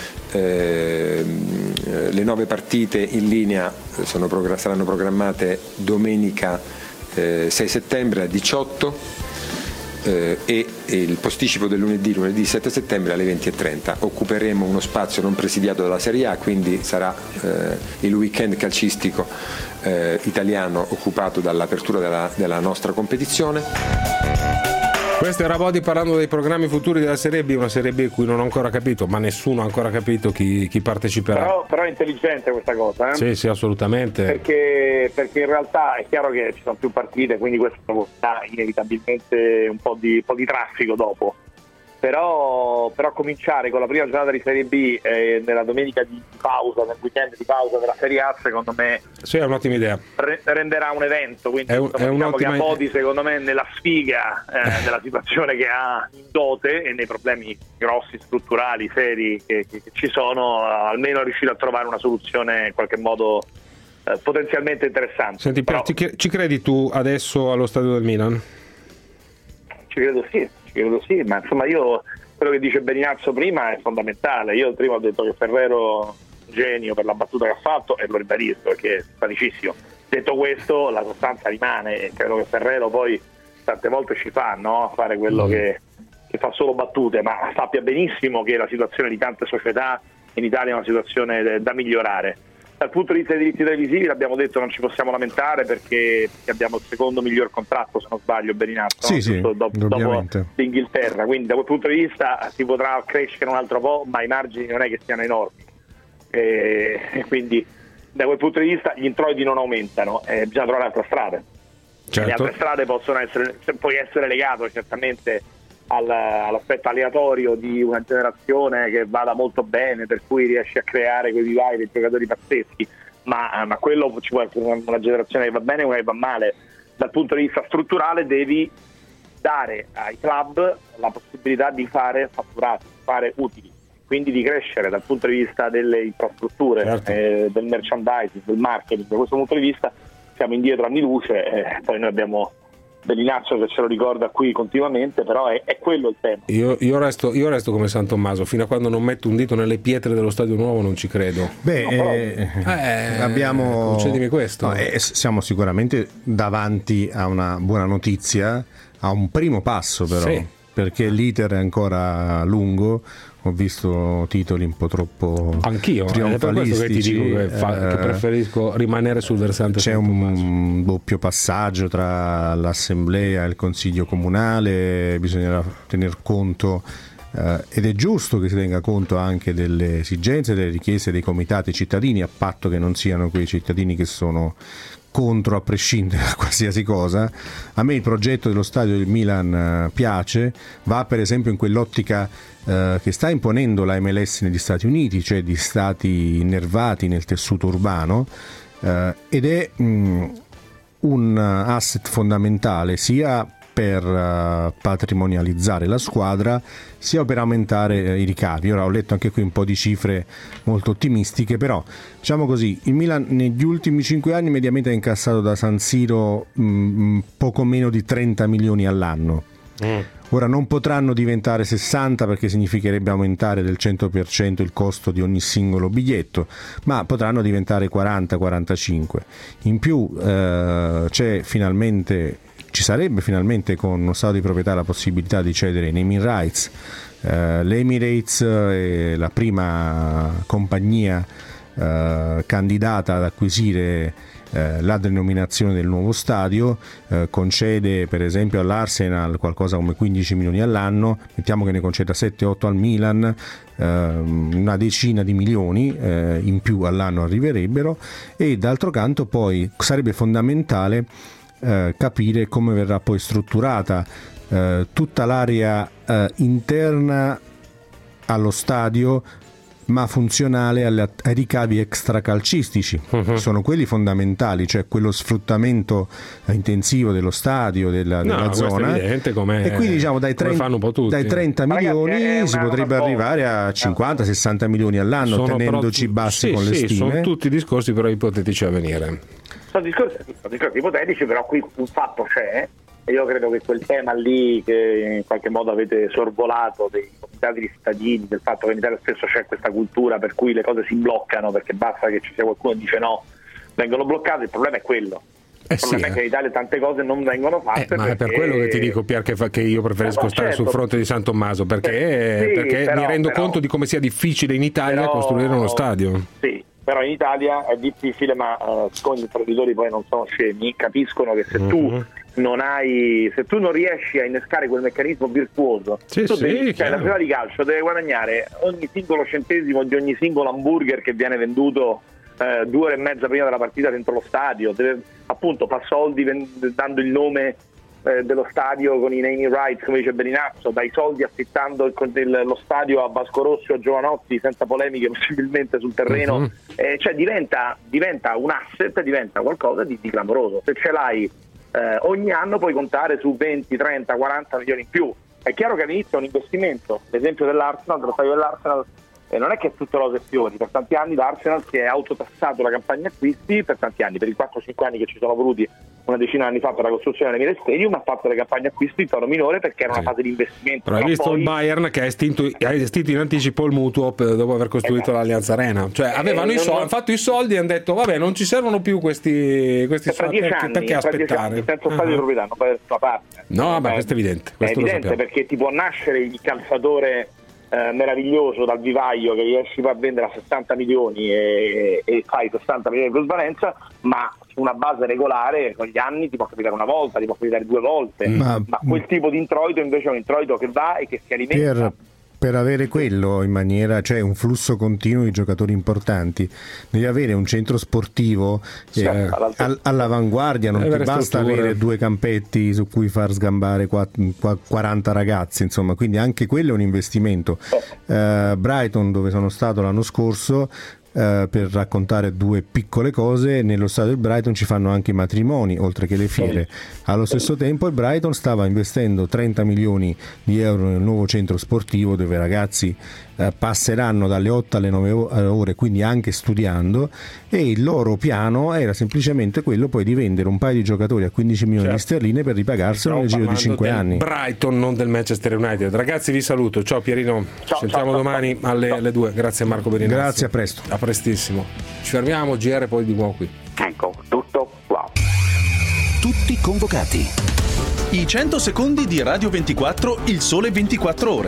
J: Eh, le nove partite in linea sono, saranno programmate domenica eh, sei settembre alle diciotto eh, e, e il posticipo del lunedì, lunedì sette settembre alle venti e trenta. Occuperemo uno spazio non presidiato dalla Serie A, quindi sarà eh, il weekend calcistico eh, italiano occupato dall'apertura della, della nostra competizione.
D: Questo era Bodi parlando dei programmi futuri della Serie B, una Serie B in cui non ho ancora capito, ma nessuno ha ancora capito chi, chi parteciperà.
E: Però, però è intelligente questa cosa, eh?
D: Sì, sì, assolutamente.
E: Perché, perché in realtà è chiaro che ci sono più partite, quindi questo porta inevitabilmente un po' di, un po' di traffico dopo. Però, però cominciare con la prima giornata di Serie B eh, nella domenica di pausa, nel weekend di pausa della Serie A, secondo me
D: sì, è un'ottima idea.
E: Re- renderà un evento, quindi
D: è un,
E: insomma,
D: è
E: diciamo che a
D: idea.
E: Bodi secondo me nella sfiga eh, della situazione che ha in dote e nei problemi grossi, strutturali, seri che, che, che ci sono, almeno è riuscito a trovare una soluzione in qualche modo eh, potenzialmente interessante.
D: Senti,
E: Però,
D: ci, ci credi tu adesso allo stadio del Milan?
E: Ci credo sì. Credo sì, ma insomma io quello che dice Beninazzo prima è fondamentale. Io prima ho detto che Ferrero genio per la battuta che ha fatto e lo ribadisco perché è simpaticissimo. Detto questo, la sostanza rimane e credo che Ferrero poi tante volte ci fa, no? Fare quello mm. che, che fa solo battute, ma sappia benissimo che la situazione di tante società in Italia è una situazione da migliorare. Dal punto di vista dei diritti televisivi, l'abbiamo detto, non ci possiamo lamentare perché abbiamo il secondo miglior contratto, se non sbaglio, Beninazzo,
H: sì,
E: no?
H: sì,
E: dopo, dopo l'Inghilterra, quindi da quel punto di vista si potrà crescere un altro po', ma i margini non è che siano enormi, e, e quindi da quel punto di vista gli introiti non aumentano, e bisogna trovare altre strade.
D: Certo.
E: Le altre strade possono essere, puoi essere legato certamente all'aspetto aleatorio di una generazione che vada molto bene, per cui riesci a creare quei vivai dei giocatori pazzeschi, ma, ma quello ci può essere una generazione che va bene e una che va male. Dal punto di vista strutturale devi dare ai club la possibilità di fare fatturati, fare utili, quindi di crescere dal punto di vista delle infrastrutture, certo. eh, del merchandising, del marketing. Da questo punto di vista siamo indietro anni luce, eh, poi noi abbiamo Beninazzo che ce lo ricorda qui continuamente, però è, è quello il tema.
D: Io, io, resto, io resto come San Tommaso, fino a quando non metto un dito nelle pietre dello stadio nuovo non ci credo.
H: Beh,
D: no,
H: eh, eh, abbiamo
D: concedimi questo.
H: No, eh, siamo sicuramente davanti a una buona notizia, a un primo passo però, sì. Perché l'iter è ancora lungo. Ho visto titoli un po' troppo
D: anch'io, è per questo che ti dico che, fa, che preferisco rimanere sul versante.
H: C'è un doppio passaggio tra l'assemblea e il consiglio comunale, bisognerà tener conto eh, ed è giusto che si tenga conto anche delle esigenze, delle richieste dei comitati cittadini, a patto che non siano quei cittadini che sono contro a prescindere da qualsiasi cosa. A me il progetto dello stadio del Milan piace, va per esempio in quell'ottica eh, che sta imponendo la M L S negli Stati Uniti, cioè di stati innervati nel tessuto urbano, eh, ed è mh, un asset fondamentale sia per uh, patrimonializzare la squadra sia per aumentare uh, i ricavi. Ora ho letto anche qui un po' di cifre molto ottimistiche, però diciamo così, il Milan negli ultimi cinque anni mediamente ha incassato da San Siro mh, poco meno di trenta milioni all'anno. Mm. Ora non potranno diventare sessanta perché significherebbe aumentare del cento per cento il costo di ogni singolo biglietto, ma potranno diventare quaranta quarantacinque. In più uh, c'è finalmente Ci sarebbe finalmente con uno stato di proprietà la possibilità di cedere i naming rights. Eh, L'Emirates è la prima compagnia eh, candidata ad acquisire eh, la denominazione del nuovo stadio, eh, concede per esempio all'Arsenal qualcosa come quindici milioni all'anno, mettiamo che ne conceda sette otto al Milan, eh, una decina di milioni eh, in più all'anno arriverebbero, e d'altro canto poi sarebbe fondamentale Eh, capire come verrà poi strutturata eh, tutta l'area eh, interna allo stadio, ma funzionale alle, ai ricavi extracalcistici. Uh-huh. Sono quelli fondamentali, cioè quello sfruttamento intensivo dello stadio, della,
D: no,
H: della zona.
D: È come,
H: e quindi diciamo dai trenta, dai trenta milioni Ragazzi, si potrebbe arrivare a cinquanta sessanta milioni all'anno, sono tenendoci però, bassi
D: sì,
H: con le
D: sì,
H: stime.
D: Sono tutti discorsi però ipotetici a venire.
E: Sono discorsi, sono discorsi ipotetici, però qui un fatto c'è. E io credo che quel tema lì che in qualche modo avete sorvolato dei comitati di cittadini, del fatto che in Italia spesso c'è questa cultura per cui le cose si bloccano perché basta che ci sia qualcuno che dice no, vengono bloccate, il problema è quello.
D: Eh
E: il problema
D: sì,
E: è che in Italia tante cose non vengono fatte.
D: Eh, ma è per quello che ti dico, Pier, che, fa, che io preferisco
E: eh,
D: stare
E: certo.
D: sul fronte di San Tommaso, perché,
E: sì,
D: perché
E: però,
D: mi rendo
E: però,
D: conto di come sia difficile in Italia
E: però,
D: costruire uno stadio.
E: Sì, però in Italia è difficile, ma uh, siccome gli imprenditori poi non sono scemi, capiscono che se mm-hmm. tu non hai, se tu non riesci a innescare quel meccanismo virtuoso,
D: sì,
E: tu
D: sì,
E: devi, cioè, la società di calcio deve guadagnare ogni singolo centesimo di ogni singolo hamburger che viene venduto eh, due ore e mezza prima della partita dentro lo stadio, deve appunto far soldi vend- dando il nome eh, dello stadio con i naming rights, come dice Beninazzo, dai soldi affittando il, il, lo stadio a Vasco Rossi o a Giovanotti senza polemiche possibilmente sul terreno, uh-huh. eh, cioè diventa, diventa un asset, diventa qualcosa di, di clamoroso. Se ce l'hai Eh, ogni anno puoi contare su venti, trenta, quaranta milioni in più. È chiaro che all'inizio è un investimento, l'esempio dell'Arsenal, dello stadio dell'Arsenal, eh, non è che è tutto rose e fiori. Per tanti anni l'Arsenal si è autotassato la campagna acquisti, per tanti anni, per i quattro cinque anni che ci sono voluti una decina di anni fa per la costruzione dell'Emirates Stadium, ha fatto le campagne acquisti in tono minore perché era una fase di investimento.
D: Però hai visto
E: poi...
D: il Bayern che ha estinto, ha estinto in anticipo il mutuo per, dopo aver costruito eh, l'Allianz Arena, cioè avevano eh, i soldi, hanno fatto i soldi e hanno detto vabbè, non ci servono più questi, questi soldi, perché, anni, perché aspettare
E: senza stadio di proprietà, non per la parte.
D: No,
E: eh,
D: ma questo è evidente, questo
E: è evidente perché ti può nascere il calciatore eh, meraviglioso dal vivaio che riesci a vendere a sessanta milioni e, e fai sessanta milioni di plusvalenza, ma su una base regolare con gli anni ti può capitare una volta, ti può capitare due volte, ma, ma quel tipo di introito invece è un introito che va e che si alimenta.
H: Per, per avere quello in maniera, cioè un flusso continuo di giocatori importanti, devi avere un centro sportivo eh, all, all'avanguardia, non ti basta avere due campetti su cui far sgambare quaranta ragazzi, insomma, quindi anche quello è un investimento. eh, Brighton, dove sono stato l'anno scorso, Uh, per raccontare due piccole cose, nello stadio del Brighton ci fanno anche i matrimoni oltre che le fiere. Allo stesso tempo il Brighton stava investendo trenta milioni di euro nel nuovo centro sportivo dove i ragazzi uh, passeranno dalle otto alle nove ore, quindi anche studiando, e il loro piano era semplicemente quello poi di vendere un paio di giocatori a quindici milioni certo. di sterline per ripagarselo nel giro di cinque anni.
D: Brighton, non del Manchester United. Ragazzi, vi saluto, ciao Pierino, ciao, sentiamo ciao, domani ciao. alle, alle due. Grazie a Marco Berinazzi.
H: Grazie, a presto.
D: A prestissimo. Ci fermiamo, G R, poi di nuovo qui.
E: Ecco, tutto qua.
C: Tutti convocati.
K: I cento secondi di Radio ventiquattro, il sole ventiquattro ore.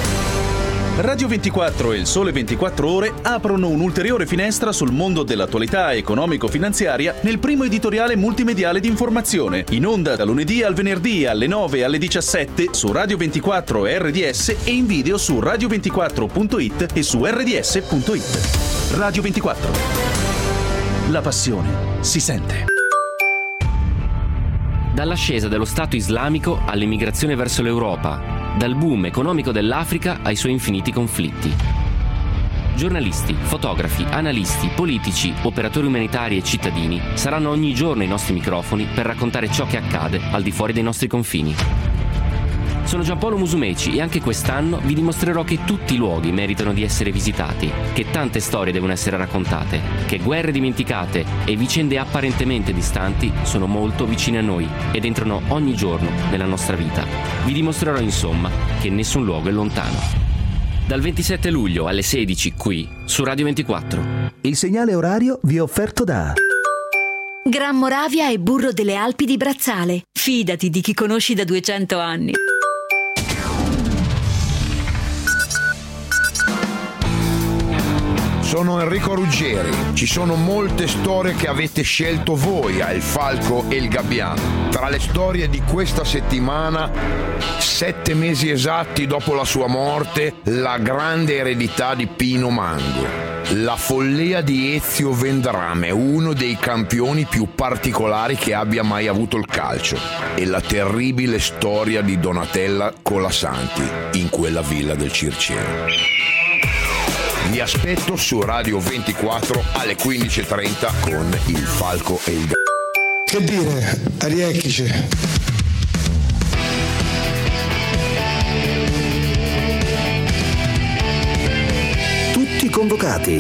K: Radio ventiquattro e il Sole ventiquattro Ore aprono un'ulteriore finestra sul mondo dell'attualità economico-finanziaria nel primo editoriale multimediale di informazione, in onda da lunedì al venerdì alle nove e alle diciassette su Radio ventiquattro e R D S e in video su radio ventiquattro punto it e su R D S punto it. Radio ventiquattro. La passione si sente.
L: Dall'ascesa dello Stato islamico all'emigrazione verso l'Europa, dal boom economico dell'Africa ai suoi infiniti conflitti. Giornalisti, fotografi, analisti, politici, operatori umanitari e cittadini saranno ogni giorno ai nostri microfoni per raccontare ciò che accade al di fuori dei nostri confini. Sono Giampaolo Musumeci e anche quest'anno vi dimostrerò che tutti i luoghi meritano di essere visitati, che tante storie devono essere raccontate, che guerre dimenticate e vicende apparentemente distanti sono molto vicine a noi ed entrano ogni giorno nella nostra vita. Vi dimostrerò insomma che nessun luogo è lontano. Dal ventisette luglio alle sedici qui su Radio ventiquattro.
C: Il segnale orario vi è offerto da
M: Gran Moravia e burro delle Alpi di Brazzale. Fidati di chi conosci da duecento anni.
N: Sono Enrico Ruggeri. Ci sono molte storie che avete scelto voi a Il Falco e il Gabbiano. Tra le storie di questa settimana, sette mesi esatti dopo la sua morte, la grande eredità di Pino Mango. La follia di Ezio Vendrame, uno dei campioni più particolari che abbia mai avuto il calcio, e la terribile storia di Donatella Colasanti in quella villa del Circeo. Vi aspetto su Radio ventiquattro alle quindici e trenta con Il Falco e il Gatto.
A: Che dire, Ariecchice.
C: Tutti convocati.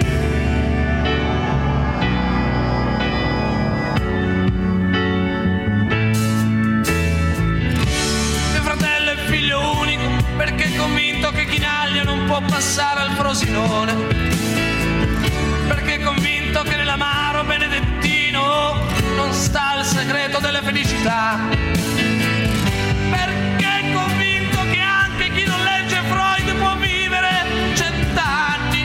O: Mio fratello è figlio unico perché è convinto che Chinaglia non può passare al Frosinone, perché è convinto che nell'amaro benedettino non sta il segreto della felicità, perché è convinto che anche chi non legge Freud può vivere cent'anni.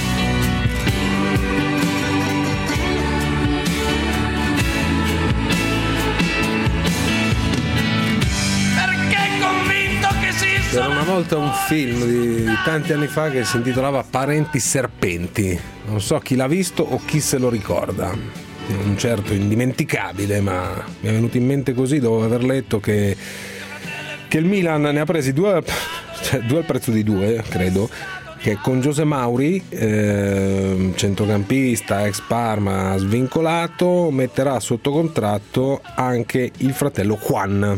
O: Perché è convinto che si
D: C'era una volta un film di, di tanti anni fa che si intitolava Parenti Serpenti. Non so chi l'ha visto o chi se lo ricorda. Un certo indimenticabile, ma mi è venuto in mente così dopo aver letto che, che il Milan ne ha presi due, cioè due al prezzo di due, credo, che con José Mauri, eh, centrocampista, ex Parma, svincolato, metterà sotto contratto anche il fratello Juan.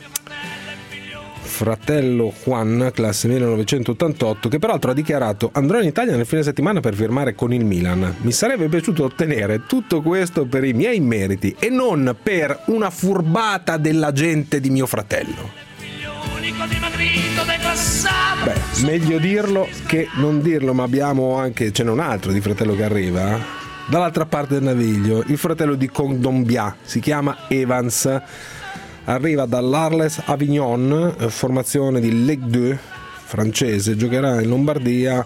D: Fratello Juan, classe millenovecentottantotto, che peraltro ha dichiarato: andrò in Italia nel fine settimana per firmare con il Milan. Mi sarebbe piaciuto ottenere tutto questo per i miei meriti e non per una furbata della gente di mio fratello. Beh, meglio dirlo che non dirlo, ma abbiamo anche, ce n'è un altro di fratello che arriva dall'altra parte del naviglio, il fratello di Condombia, si chiama Evans. Arriva dall'Arles Avignon, formazione di Ligue due francese, giocherà in Lombardia,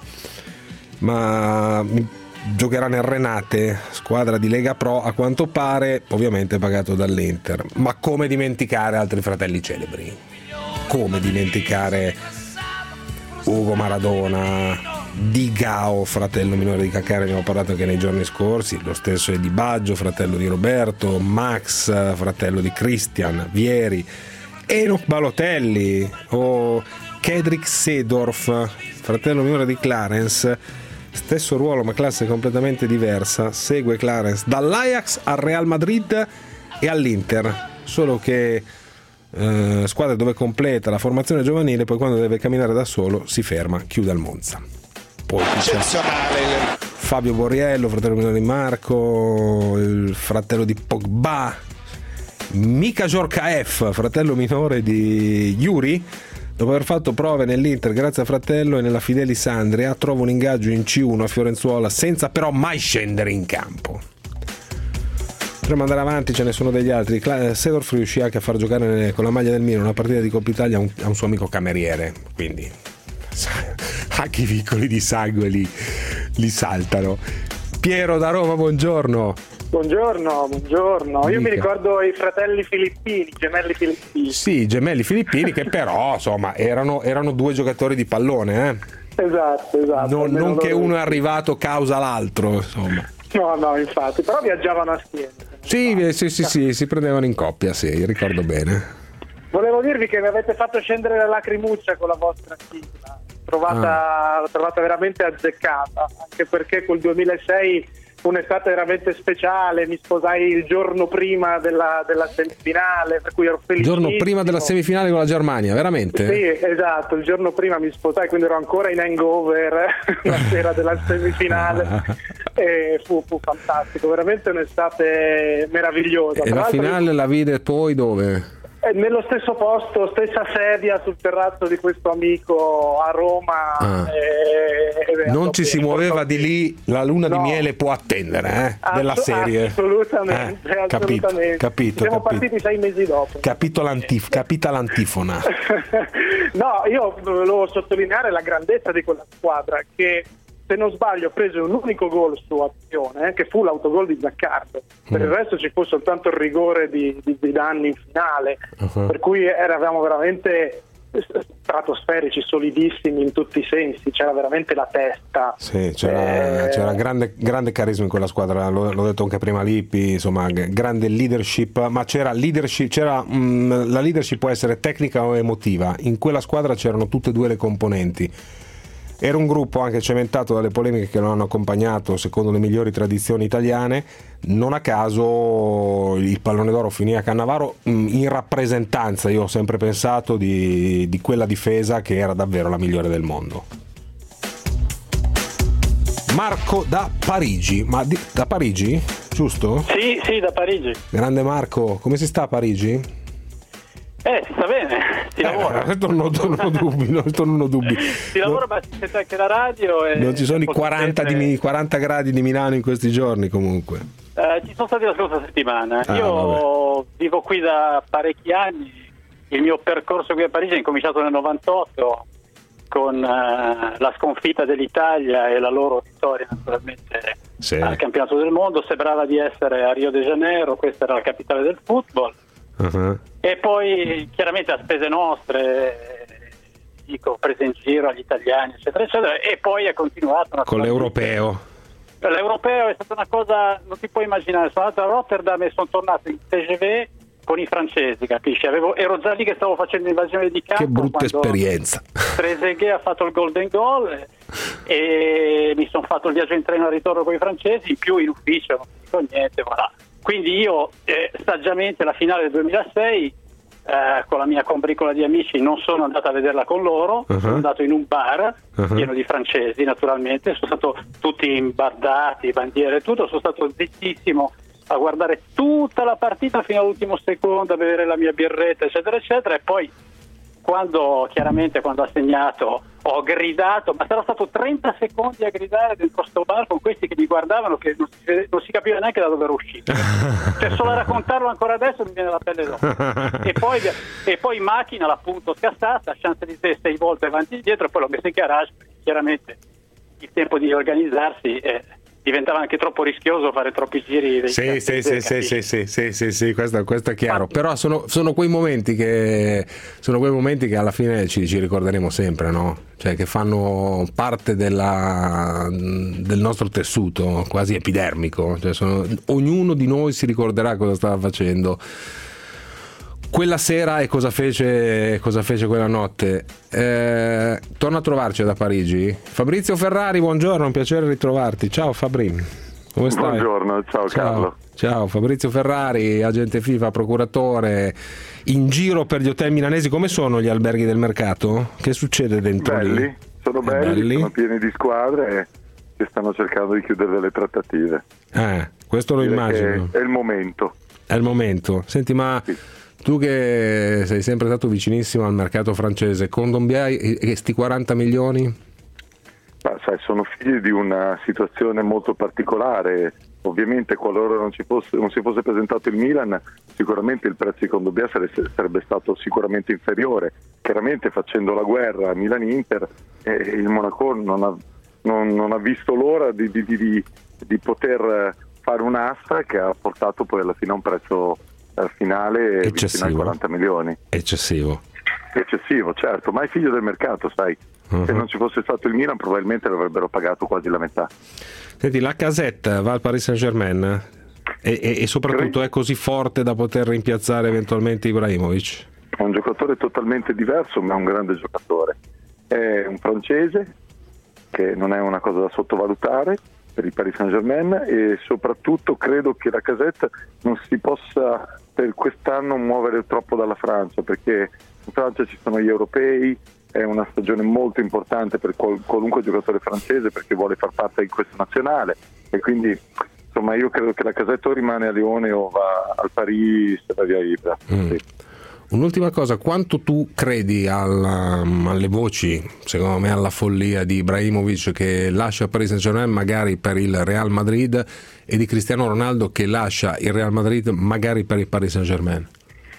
D: ma giocherà nel Renate, squadra di Lega Pro, a quanto pare, ovviamente pagato dall'Inter. Ma come dimenticare altri fratelli celebri? Come dimenticare Ugo Maradona, Di Gao, fratello minore di Cacca, ne abbiamo parlato anche nei giorni scorsi, lo stesso è Di Baggio, fratello di Roberto, Max, fratello di Christian, Vieri, Enoch Balotelli o Kedrick Seedorf, fratello minore di Clarence, stesso ruolo ma classe completamente diversa, segue Clarence dall'Ajax al Real Madrid e all'Inter, solo che eh, squadra dove completa la formazione giovanile, poi quando deve camminare da solo si ferma, chiude al Monza. Poi c'è Fabio Borriello, fratello minore di Marco, il fratello di Pogba, Mika Djorkaeff, fratello minore di Yuri. Dopo aver fatto prove nell'Inter grazie al fratello e nella Fidelis Andria, trova un ingaggio in C uno a Fiorenzuola senza però mai scendere in campo. Potremmo andare avanti, ce ne sono degli altri. Seedorf riuscì anche a far giocare con la maglia del Milan una partita di Coppa Italia a un, a un suo amico cameriere, quindi anche i vicoli di sangue li, li saltano. Piero da Roma, buongiorno.
P: Buongiorno, buongiorno. Io
D: Mica.
P: mi ricordo i fratelli filippini, gemelli filippini.
D: Sì, gemelli filippini che però insomma erano, erano due giocatori di pallone, eh?
P: Esatto, esatto.
D: Non, non che
P: loro...
D: uno è arrivato causa l'altro, insomma.
P: No, no, infatti, però viaggiavano assieme.
D: Sì, sì, sì, sì, si prendevano in coppia, sì, ricordo bene.
P: Volevo dirvi che mi avete fatto scendere la lacrimuccia con la vostra sigla. Trovata, ah. trovata veramente azzeccata, anche perché col duemilasei fu un'estate veramente speciale, mi sposai il giorno prima della, della semifinale, per cui ero felicissimo.
D: Il giorno prima della semifinale con la Germania, veramente?
P: Sì, esatto, il giorno prima mi sposai, quindi ero ancora in hangover la sera della semifinale e fu, fu fantastico, veramente un'estate meravigliosa.
D: E
P: Tra
D: la
P: l'altro,
D: finale la vide poi dove?
P: nello stesso posto, stessa sedia sul terrazzo di questo amico a Roma.
D: Ah.
P: E, e
D: non ci si muoveva di lì, la luna no. di miele può attendere, eh,
P: Assu-
D: della serie.
P: Assolutamente,
D: eh,
P: assolutamente.
D: Capito, capito.
P: Siamo
D: capito.
P: partiti sei mesi dopo.
D: Capito l'antif- capita l'antifona.
P: No, io volevo sottolineare la grandezza di quella squadra che, se non sbaglio, prese un unico gol su azione, eh, che fu l'autogol di Zaccardo. Per mm. il resto ci fu soltanto il rigore di, di Zidane in finale, uh-huh. per cui eravamo veramente stratosferici, solidissimi in tutti i sensi, c'era veramente la testa.
D: Sì, c'era,
P: eh...
D: c'era grande, grande carisma in quella squadra, l'ho, l'ho detto anche prima Lippi, insomma, grande leadership, ma c'era leadership, c'era mh, la leadership può essere tecnica o emotiva, in quella squadra c'erano tutte e due le componenti. Era un gruppo anche cementato dalle polemiche che lo hanno accompagnato secondo le migliori tradizioni italiane. Non a caso il pallone d'oro finì a Cannavaro in rappresentanza, io ho sempre pensato, di, di quella difesa che era davvero la migliore del mondo. Marco da Parigi, ma di, da Parigi? Giusto?
Q: Sì, sì, da Parigi.
D: Grande Marco, come si sta a Parigi?
Q: Eh, si sta bene, si
D: eh,
Q: lavora.
D: Non ho, non ho dubbi, non ho dubbi.
Q: Si lavora, ma si sente anche la radio. E
D: non ci sono i quaranta,
Q: sentire...
D: di, quaranta gradi di Milano in questi giorni comunque.
Q: Eh, ci sono stati la scorsa settimana.
D: Ah,
Q: Io
D: vabbè.
Q: vivo qui da parecchi anni. Il mio percorso qui a Parigi è incominciato nel novantotto con uh, la sconfitta dell'Italia e la loro vittoria naturalmente
D: sì.
Q: al campionato del mondo. Sembrava di essere a Rio de Janeiro, questa era la capitale del football.
D: Uh-huh.
Q: E poi chiaramente a spese nostre, dico, prese in giro agli italiani eccetera eccetera, e poi è continuato
D: con l'europeo.
Q: L'europeo è stata una cosa, non ti puoi immaginare. Sono andato a Rotterdam e sono tornato in T G V con i francesi, capisci? Avevo, ero già lì che stavo facendo invasione di campo.
D: Che brutta esperienza.
Q: Trezeguet ha fatto il golden goal e, e mi sono fatto il viaggio in treno al ritorno con i francesi, in più in ufficio, non dico niente, voilà. Quindi io eh, saggiamente la finale del duemilasei eh, con la mia combricola di amici non sono andato a vederla con loro, uh-huh. sono andato in un bar uh-huh. pieno di francesi naturalmente, sono stato tutti imbardati, bandiere e tutto, sono stato zittissimo a guardare tutta la partita fino all'ultimo secondo, a bere la mia birretta eccetera eccetera, e poi quando chiaramente quando ha segnato ho gridato, ma sarà stato trenta secondi a gridare dentro sto bar con questi che mi guardavano che non si, non si capiva neanche da dove era uscito, cioè solo a raccontarlo ancora adesso mi viene la pelle d'oca. e poi e poi in macchina l'appunto scassata, Champs-Élysées sei volte avanti e dietro, poi l'ho messo in garage perché chiaramente il tempo di organizzarsi è diventava anche troppo rischioso fare troppi giri dei
D: sì sì sì, sì sì sì sì sì sì questo, questo è chiaro, però sono, sono quei momenti che sono quei momenti che alla fine ci, ci ricorderemo sempre, no? Cioè che fanno parte della, del nostro tessuto quasi epidermico, cioè sono, ognuno di noi si ricorderà cosa stava facendo quella sera e cosa fece cosa fece quella notte. Eh, torna a trovarci da Parigi Fabrizio Ferrari, buongiorno, un piacere ritrovarti. Ciao Fabri, come stai?
R: Buongiorno, ciao, ciao Carlo.
D: Ciao, Fabrizio Ferrari, agente FIFA, procuratore, in giro per gli hotel milanesi. Come sono gli alberghi del mercato? Che succede dentro
R: belli,
D: lì?
R: Sono belli,
D: belli,
R: sono pieni di squadre che stanno cercando di chiudere delle trattative.
D: Eh, questo lo
R: Direi
D: immagino.
R: È il momento.
D: È il momento. Senti, ma sì. Tu che sei sempre stato vicinissimo al mercato francese, con Dombia questi quaranta milioni?
R: Ma sai, sono figli di una situazione molto particolare. Ovviamente qualora non, ci fosse, non si fosse presentato il Milan, sicuramente il prezzo di Kondogbia sarebbe stato sicuramente inferiore. Chiaramente facendo la guerra a Milan-Inter, eh, il Monaco non ha, non, non ha visto l'ora di, di, di, di poter fare un'asta che ha portato poi alla fine a un prezzo al finale vicino ai quaranta milioni.
D: Eccessivo.
R: Eccessivo, certo, ma è figlio del mercato, sai. Uh-huh. Se non ci fosse stato il Milan probabilmente l'avrebbero pagato quasi la metà.
D: Senti, la Casette va al Paris Saint-Germain e, e, e soprattutto è così forte da poter rimpiazzare eventualmente Ibrahimovic?
R: È un giocatore totalmente diverso, ma è un grande giocatore. È un francese, che non è una cosa da sottovalutare per il Paris Saint-Germain, e soprattutto credo che la Casette non si possa per quest'anno muovere troppo dalla Francia, perché in Francia ci sono gli europei, è una stagione molto importante per qual- qualunque giocatore francese perché vuole far parte di questa nazionale, e quindi insomma io credo che la Casette o rimane a Lione o va al Paris se va via Ibra.
D: Mm. Sì. Un'ultima cosa, quanto tu credi alla, alle voci, secondo me alla follia di Ibrahimovic che lascia Paris Saint-Germain magari per il Real Madrid e di Cristiano Ronaldo che lascia il Real Madrid magari per il Paris Saint-Germain?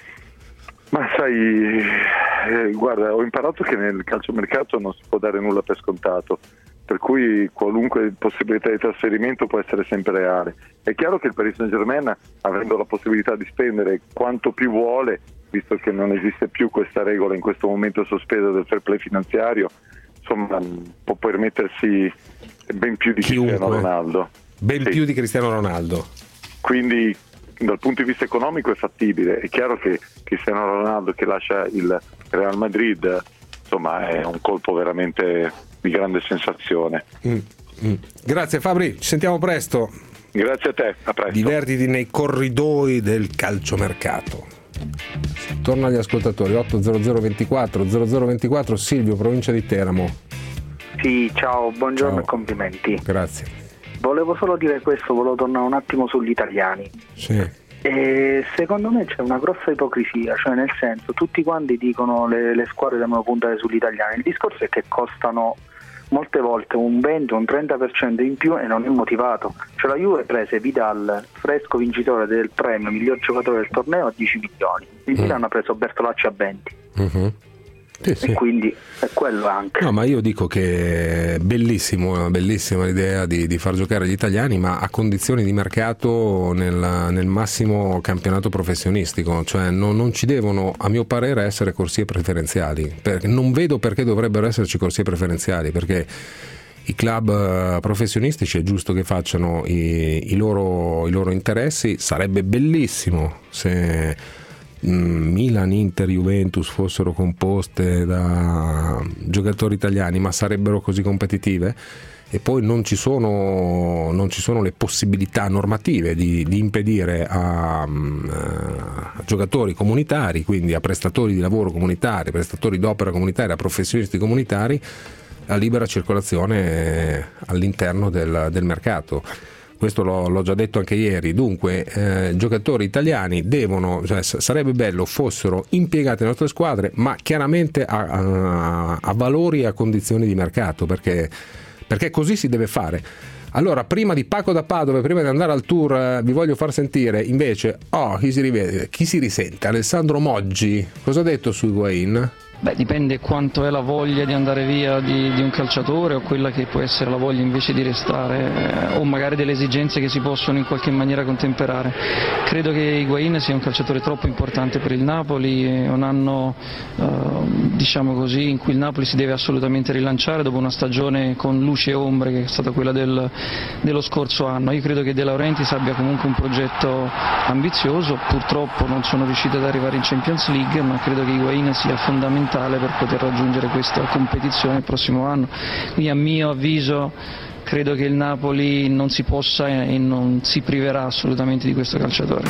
R: Ma sai, eh, guarda, ho imparato che nel calciomercato non si può dare nulla per scontato, per cui qualunque possibilità di trasferimento può essere sempre reale. È chiaro che il Paris Saint-Germain, avendo la possibilità di spendere quanto più vuole, visto che non esiste più questa regola in questo momento sospesa del fair play finanziario, insomma può permettersi ben più di
D: Chiunque.
R: Cristiano Ronaldo.
D: Ben
R: Sì.
D: più di Cristiano Ronaldo.
R: Quindi dal punto di vista economico è fattibile. È chiaro che Cristiano Ronaldo che lascia il Real Madrid, insomma, è un colpo veramente di grande sensazione.
D: Mm, mm. Grazie Fabri, ci sentiamo presto.
R: Grazie a te, a presto.
D: Divertiti nei corridoi del calciomercato. Torna agli ascoltatori. Otto zero zero ventiquattro zero zero ventiquattro. Silvio, provincia di Teramo.
S: Sì, ciao, buongiorno
D: Ciao.
S: e complimenti.
D: Grazie.
S: Volevo solo dire questo, volevo tornare un attimo sugli italiani.
D: Sì.
S: E secondo me c'è una grossa ipocrisia, cioè nel senso tutti quanti dicono le, le squadre devono puntare sugli italiani, il discorso è che costano molte volte un venti o un trenta per cento in più e non è motivato. Cioè la Juve prese Vidal, fresco vincitore del premio miglior giocatore del torneo, a dieci milioni, il
D: Mm.
S: Milan ha preso Bertolacci a venti.
D: Mhm. Sì, sì.
S: E quindi è quello anche.
D: No, ma io dico che è bellissimo, bellissima l'idea di, di far giocare gli italiani, ma a condizioni di mercato nel, nel massimo campionato professionistico, cioè non, non ci devono, a mio parere, essere corsie preferenziali, perché non vedo perché dovrebbero esserci corsie preferenziali, perché i club professionistici è giusto che facciano i, i, loro, i loro interessi. Sarebbe bellissimo se Milan, Inter, Juventus fossero composte da giocatori italiani, ma sarebbero così competitive? E poi non ci sono, non ci sono le possibilità normative di, di impedire a, a giocatori comunitari, quindi a prestatori di lavoro comunitari, prestatori d'opera comunitari, a professionisti comunitari, la libera circolazione all'interno del, del mercato. Questo l'ho, l'ho già detto anche ieri. Dunque eh, giocatori italiani devono, cioè, sarebbe bello fossero impiegati nelle nostre squadre, ma chiaramente a, a, a valori e a condizioni di mercato, perché, perché così si deve fare. Allora, prima di Paco da Padova, prima di andare al tour, eh, vi voglio far sentire invece oh, chi si rivede, chi si risente, Alessandro Moggi. Cosa ha detto su Higuain?
T: Beh, dipende quanto è la voglia di andare via di, di un calciatore, o quella che può essere la voglia invece di restare, eh, o magari delle esigenze che si possono in qualche maniera contemperare. Credo che Higuain sia un calciatore troppo importante per il Napoli, è un anno eh, diciamo così in cui il Napoli si deve assolutamente rilanciare dopo una stagione con luci e ombre che è stata quella del, dello scorso anno. Io credo che De Laurentiis abbia comunque un progetto ambizioso, purtroppo non sono riuscito ad arrivare in Champions League, ma credo che Higuain sia fondamentale per poter raggiungere questa competizione il prossimo anno. Quindi a mio avviso credo che il Napoli non si possa e non si priverà assolutamente di questo calciatore.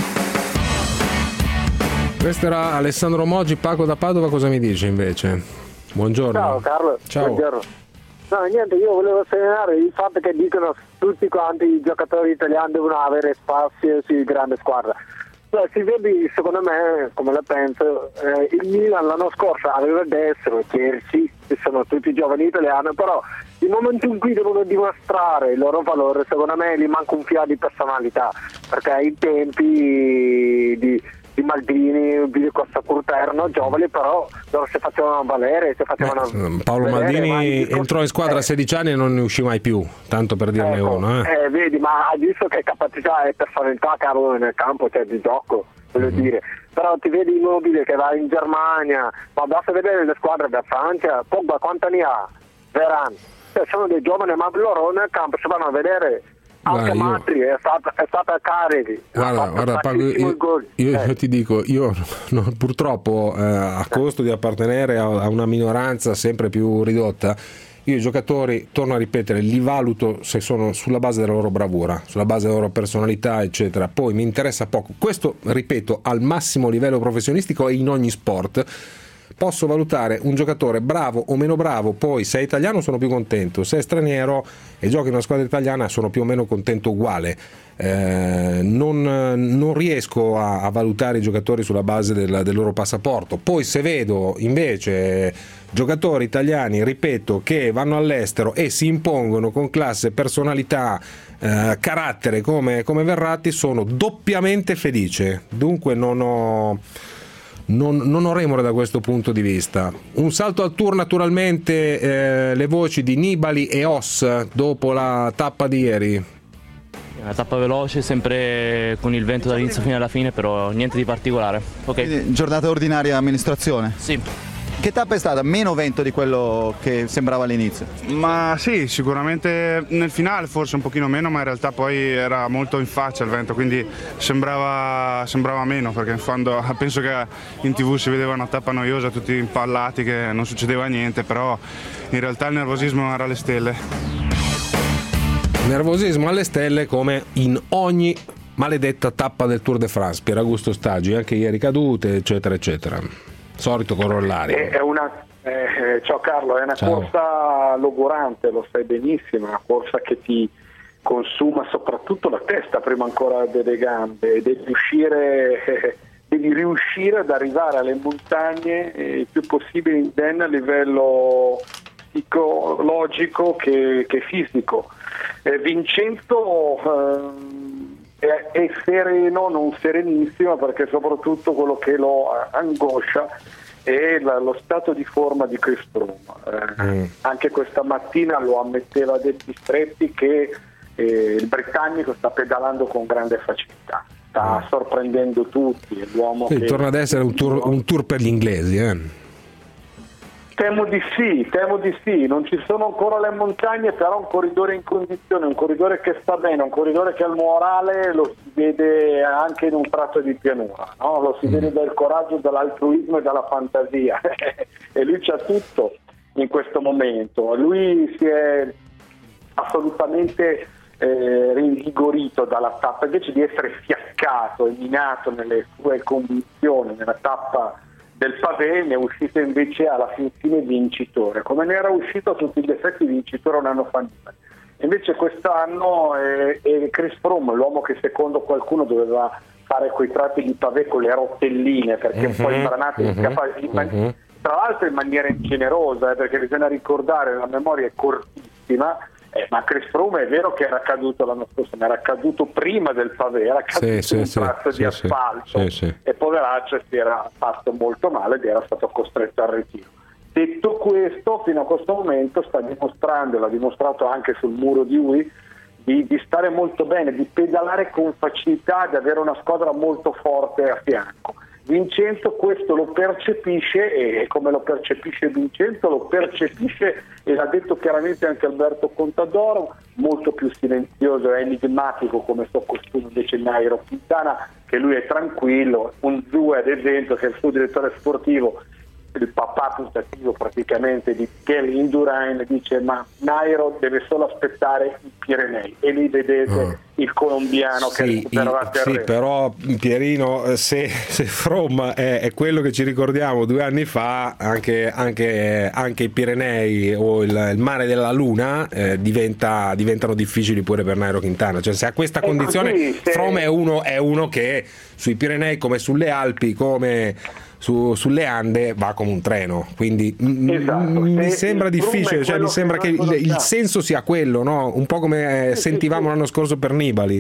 D: Questo era Alessandro Moggi. Paco da Padova cosa mi dice invece? Buongiorno.
U: Ciao Carlo.
D: Ciao.
U: Buongiorno. No, niente, io volevo segnalare il fatto che dicono tutti quanti i giocatori italiani devono avere spazio su grande squadra. Beh, si vede, secondo me, come la penso, eh, il Milan l'anno scorso aveva destro, Chelsea, che sono tutti giovani italiani, però il momento in cui devono dimostrare il loro valore, secondo me gli manca un fiato di personalità, perché ai tempi di, di Maldini, di Costa Curta erano giovani, però loro si facevano valere, si facevano
D: eh, Paolo
U: vedere,
D: Maldini
U: discorso,
D: entrò in squadra a sedici anni e non ne uscì mai più, tanto per dirne
U: ecco,
D: uno. Eh.
U: Eh, vedi, ma ha visto che capacità e personalità che hanno nel campo, cioè di gioco, voglio mm-hmm. dire. Però ti vedi Immobile che va in Germania, ma basta vedere le squadre da Francia, Pogba quanti anni ha? Verán, cioè, sono dei giovani, ma loro nel campo si vanno a vedere. Anche
D: Guarda, io-
U: Matri è stata, è stata Carichi,
D: Guarda, guarda Paco, io, io, io ti dico, io no, purtroppo eh, a costo di appartenere a, a una minoranza sempre più ridotta, io i giocatori, torno a ripetere, li valuto se sono sulla base della loro bravura, sulla base della loro personalità, eccetera. Poi mi interessa poco. Questo, ripeto, al massimo livello professionistico e in ogni sport. Posso valutare un giocatore bravo o meno bravo, poi se è italiano sono più contento, se è straniero e gioca in una squadra italiana sono più o meno contento uguale. Eh, non, non riesco a, a valutare i giocatori sulla base del, del loro passaporto. Poi se vedo invece giocatori italiani, ripeto, che vanno all'estero e si impongono con classe, personalità, eh, carattere come, come Verratti, sono doppiamente felice. Dunque non ho Non, non ho remore da questo punto di vista. Un salto al tour naturalmente, eh, le voci di Nibali e Oss dopo la tappa di ieri.
B: Una tappa veloce, sempre con il vento dall'inizio fino alla fine, però niente di particolare. Okay.
V: Quindi, giornata ordinaria amministrazione?
B: Sì.
V: Che tappa è stata? Meno vento di quello che sembrava all'inizio?
W: Ma sì, sicuramente nel finale forse un pochino meno, ma in realtà poi era molto in faccia il vento, quindi sembrava, sembrava meno, perché in fondo penso che in tv si vedeva una tappa noiosa, tutti impallati, che non succedeva niente, però in realtà il nervosismo era alle stelle.
D: Nervosismo alle stelle come in ogni maledetta tappa del Tour de France. Pier Augusto Staggi, anche ieri cadute, eccetera, eccetera. Solito corollario.
U: È una, eh, ciao Carlo, è una
D: Ciao.
U: corsa logorante, lo sai benissimo, è una corsa che ti consuma soprattutto la testa prima ancora delle gambe, devi riuscire, eh, devi riuscire ad arrivare alle montagne eh, il più possibile indenne a livello psicologico che, che fisico. Eh, Vincenzo eh, è, è sereno, non serenissimo, perché soprattutto quello che lo angoscia è la, lo stato di forma di Chris Froome. Eh, mm. Anche questa mattina lo ammetteva a detti stretti che eh, il britannico sta pedalando con grande facilità, sta mm. sorprendendo tutti. È l'uomo
D: sì,
U: che...
D: torna ad essere un tour, un tour per gli inglesi, eh?
U: Temo di sì, temo di sì, non ci sono ancora le montagne, però un corridore in condizione, un corridore che sta bene, un corridore che ha il morale, lo si vede anche in un tratto di pianura, no? Lo si mm. vede dal coraggio, dall'altruismo e dalla fantasia e lui c'ha tutto in questo momento. Lui si è assolutamente eh, rinvigorito dalla tappa, invece di essere fiaccato e minato nelle sue convinzioni nella tappa del pavé, ne è uscito invece alla fin fine vincitore, come ne era uscito a tutti gli effetti vincitore un anno fa. Invece quest'anno è, è Chris Froome, l'uomo che secondo qualcuno doveva fare quei tratti di pavé con le rotelline, perché uh-huh, poi Branati uh-huh, è capace di man- uh-huh. tra l'altro in maniera ingenerosa, eh, perché bisogna ricordare, la memoria è cortissima. Eh, ma Chris Froome è vero che era caduto l'anno scorso, ma era caduto prima del pavé, era caduto
D: sì,
U: in un
D: sì,
U: tratto
D: sì,
U: di
D: sì,
U: asfalto
D: sì, sì.
U: e poveraccio si era fatto molto male ed era stato costretto al ritiro. Detto questo, fino a questo momento sta dimostrando, l'ha dimostrato anche sul muro di Ui, di, di stare molto bene, di pedalare con facilità, di avere una squadra molto forte a fianco. Vincenzo questo lo percepisce, e come lo percepisce Vincenzo lo percepisce, e l'ha detto chiaramente anche Alberto Contadoro, molto più silenzioso e enigmatico come suo costume invece Nairo Quintana, che lui è tranquillo. Un Zue ad esempio, che è il suo direttore sportivo, il papà putativo praticamente di Kelly Indurain, dice ma Nairo deve solo aspettare i Pirenei, e lì vedete oh. il colombiano
D: sì,
U: che recupererà
D: i, sì, però Pierino, se, se Froome è, è quello che ci ricordiamo due anni fa, anche, anche, anche i Pirenei o il, il mare della Luna eh, diventa, diventano difficili pure per Nairo Quintana, cioè se a questa condizione
U: così, se...
D: Froome è uno, è uno che sui Pirenei come sulle Alpi come Su, sulle Ande va come un treno, quindi esatto. m- mi sembra difficile, cioè mi sembra che, che il, il senso sia quello, no? Un po' come sì, sentivamo sì, l'anno scorso per Nibali.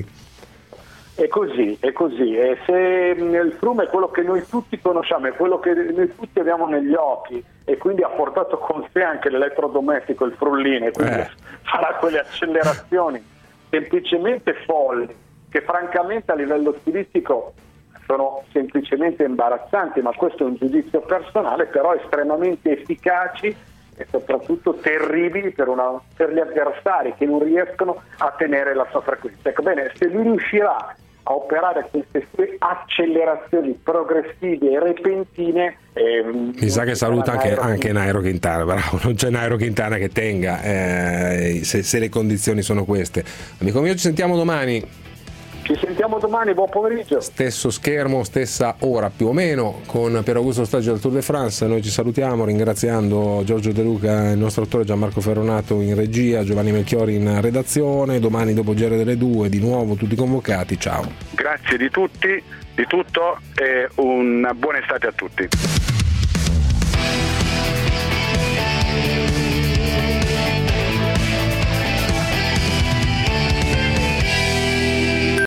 U: È così, è così. E se il Froome è quello che noi tutti conosciamo, è quello che noi tutti abbiamo negli occhi, e quindi ha portato con sé anche l'elettrodomestico, il frulline, quindi eh. farà quelle accelerazioni semplicemente folli, che francamente a livello stilistico sono semplicemente imbarazzanti, ma questo è un giudizio personale, però estremamente efficaci e soprattutto terribili per, una, per gli avversari che non riescono a tenere la sua frequenza. Ecco, bene, se lui riuscirà a operare queste sue accelerazioni progressive e repentine, eh,
D: mi sa che saluta anche, anche Nairo Quintana, bravo, non c'è Nairo Quintana che tenga eh, se, se le condizioni sono queste. Amico mio, ci sentiamo domani.
U: Ci sentiamo domani, buon pomeriggio.
D: Stesso schermo, stessa ora più o meno, con Pier Augusto Staggi del Tour de France. Noi ci salutiamo ringraziando Giorgio De Luca, il nostro attore, Gianmarco Ferronato in regia, Giovanni Melchiori in redazione. Domani dopo Gere delle due di nuovo tutti convocati. Ciao.
I: Grazie di tutti, di tutto, e una buona estate a tutti.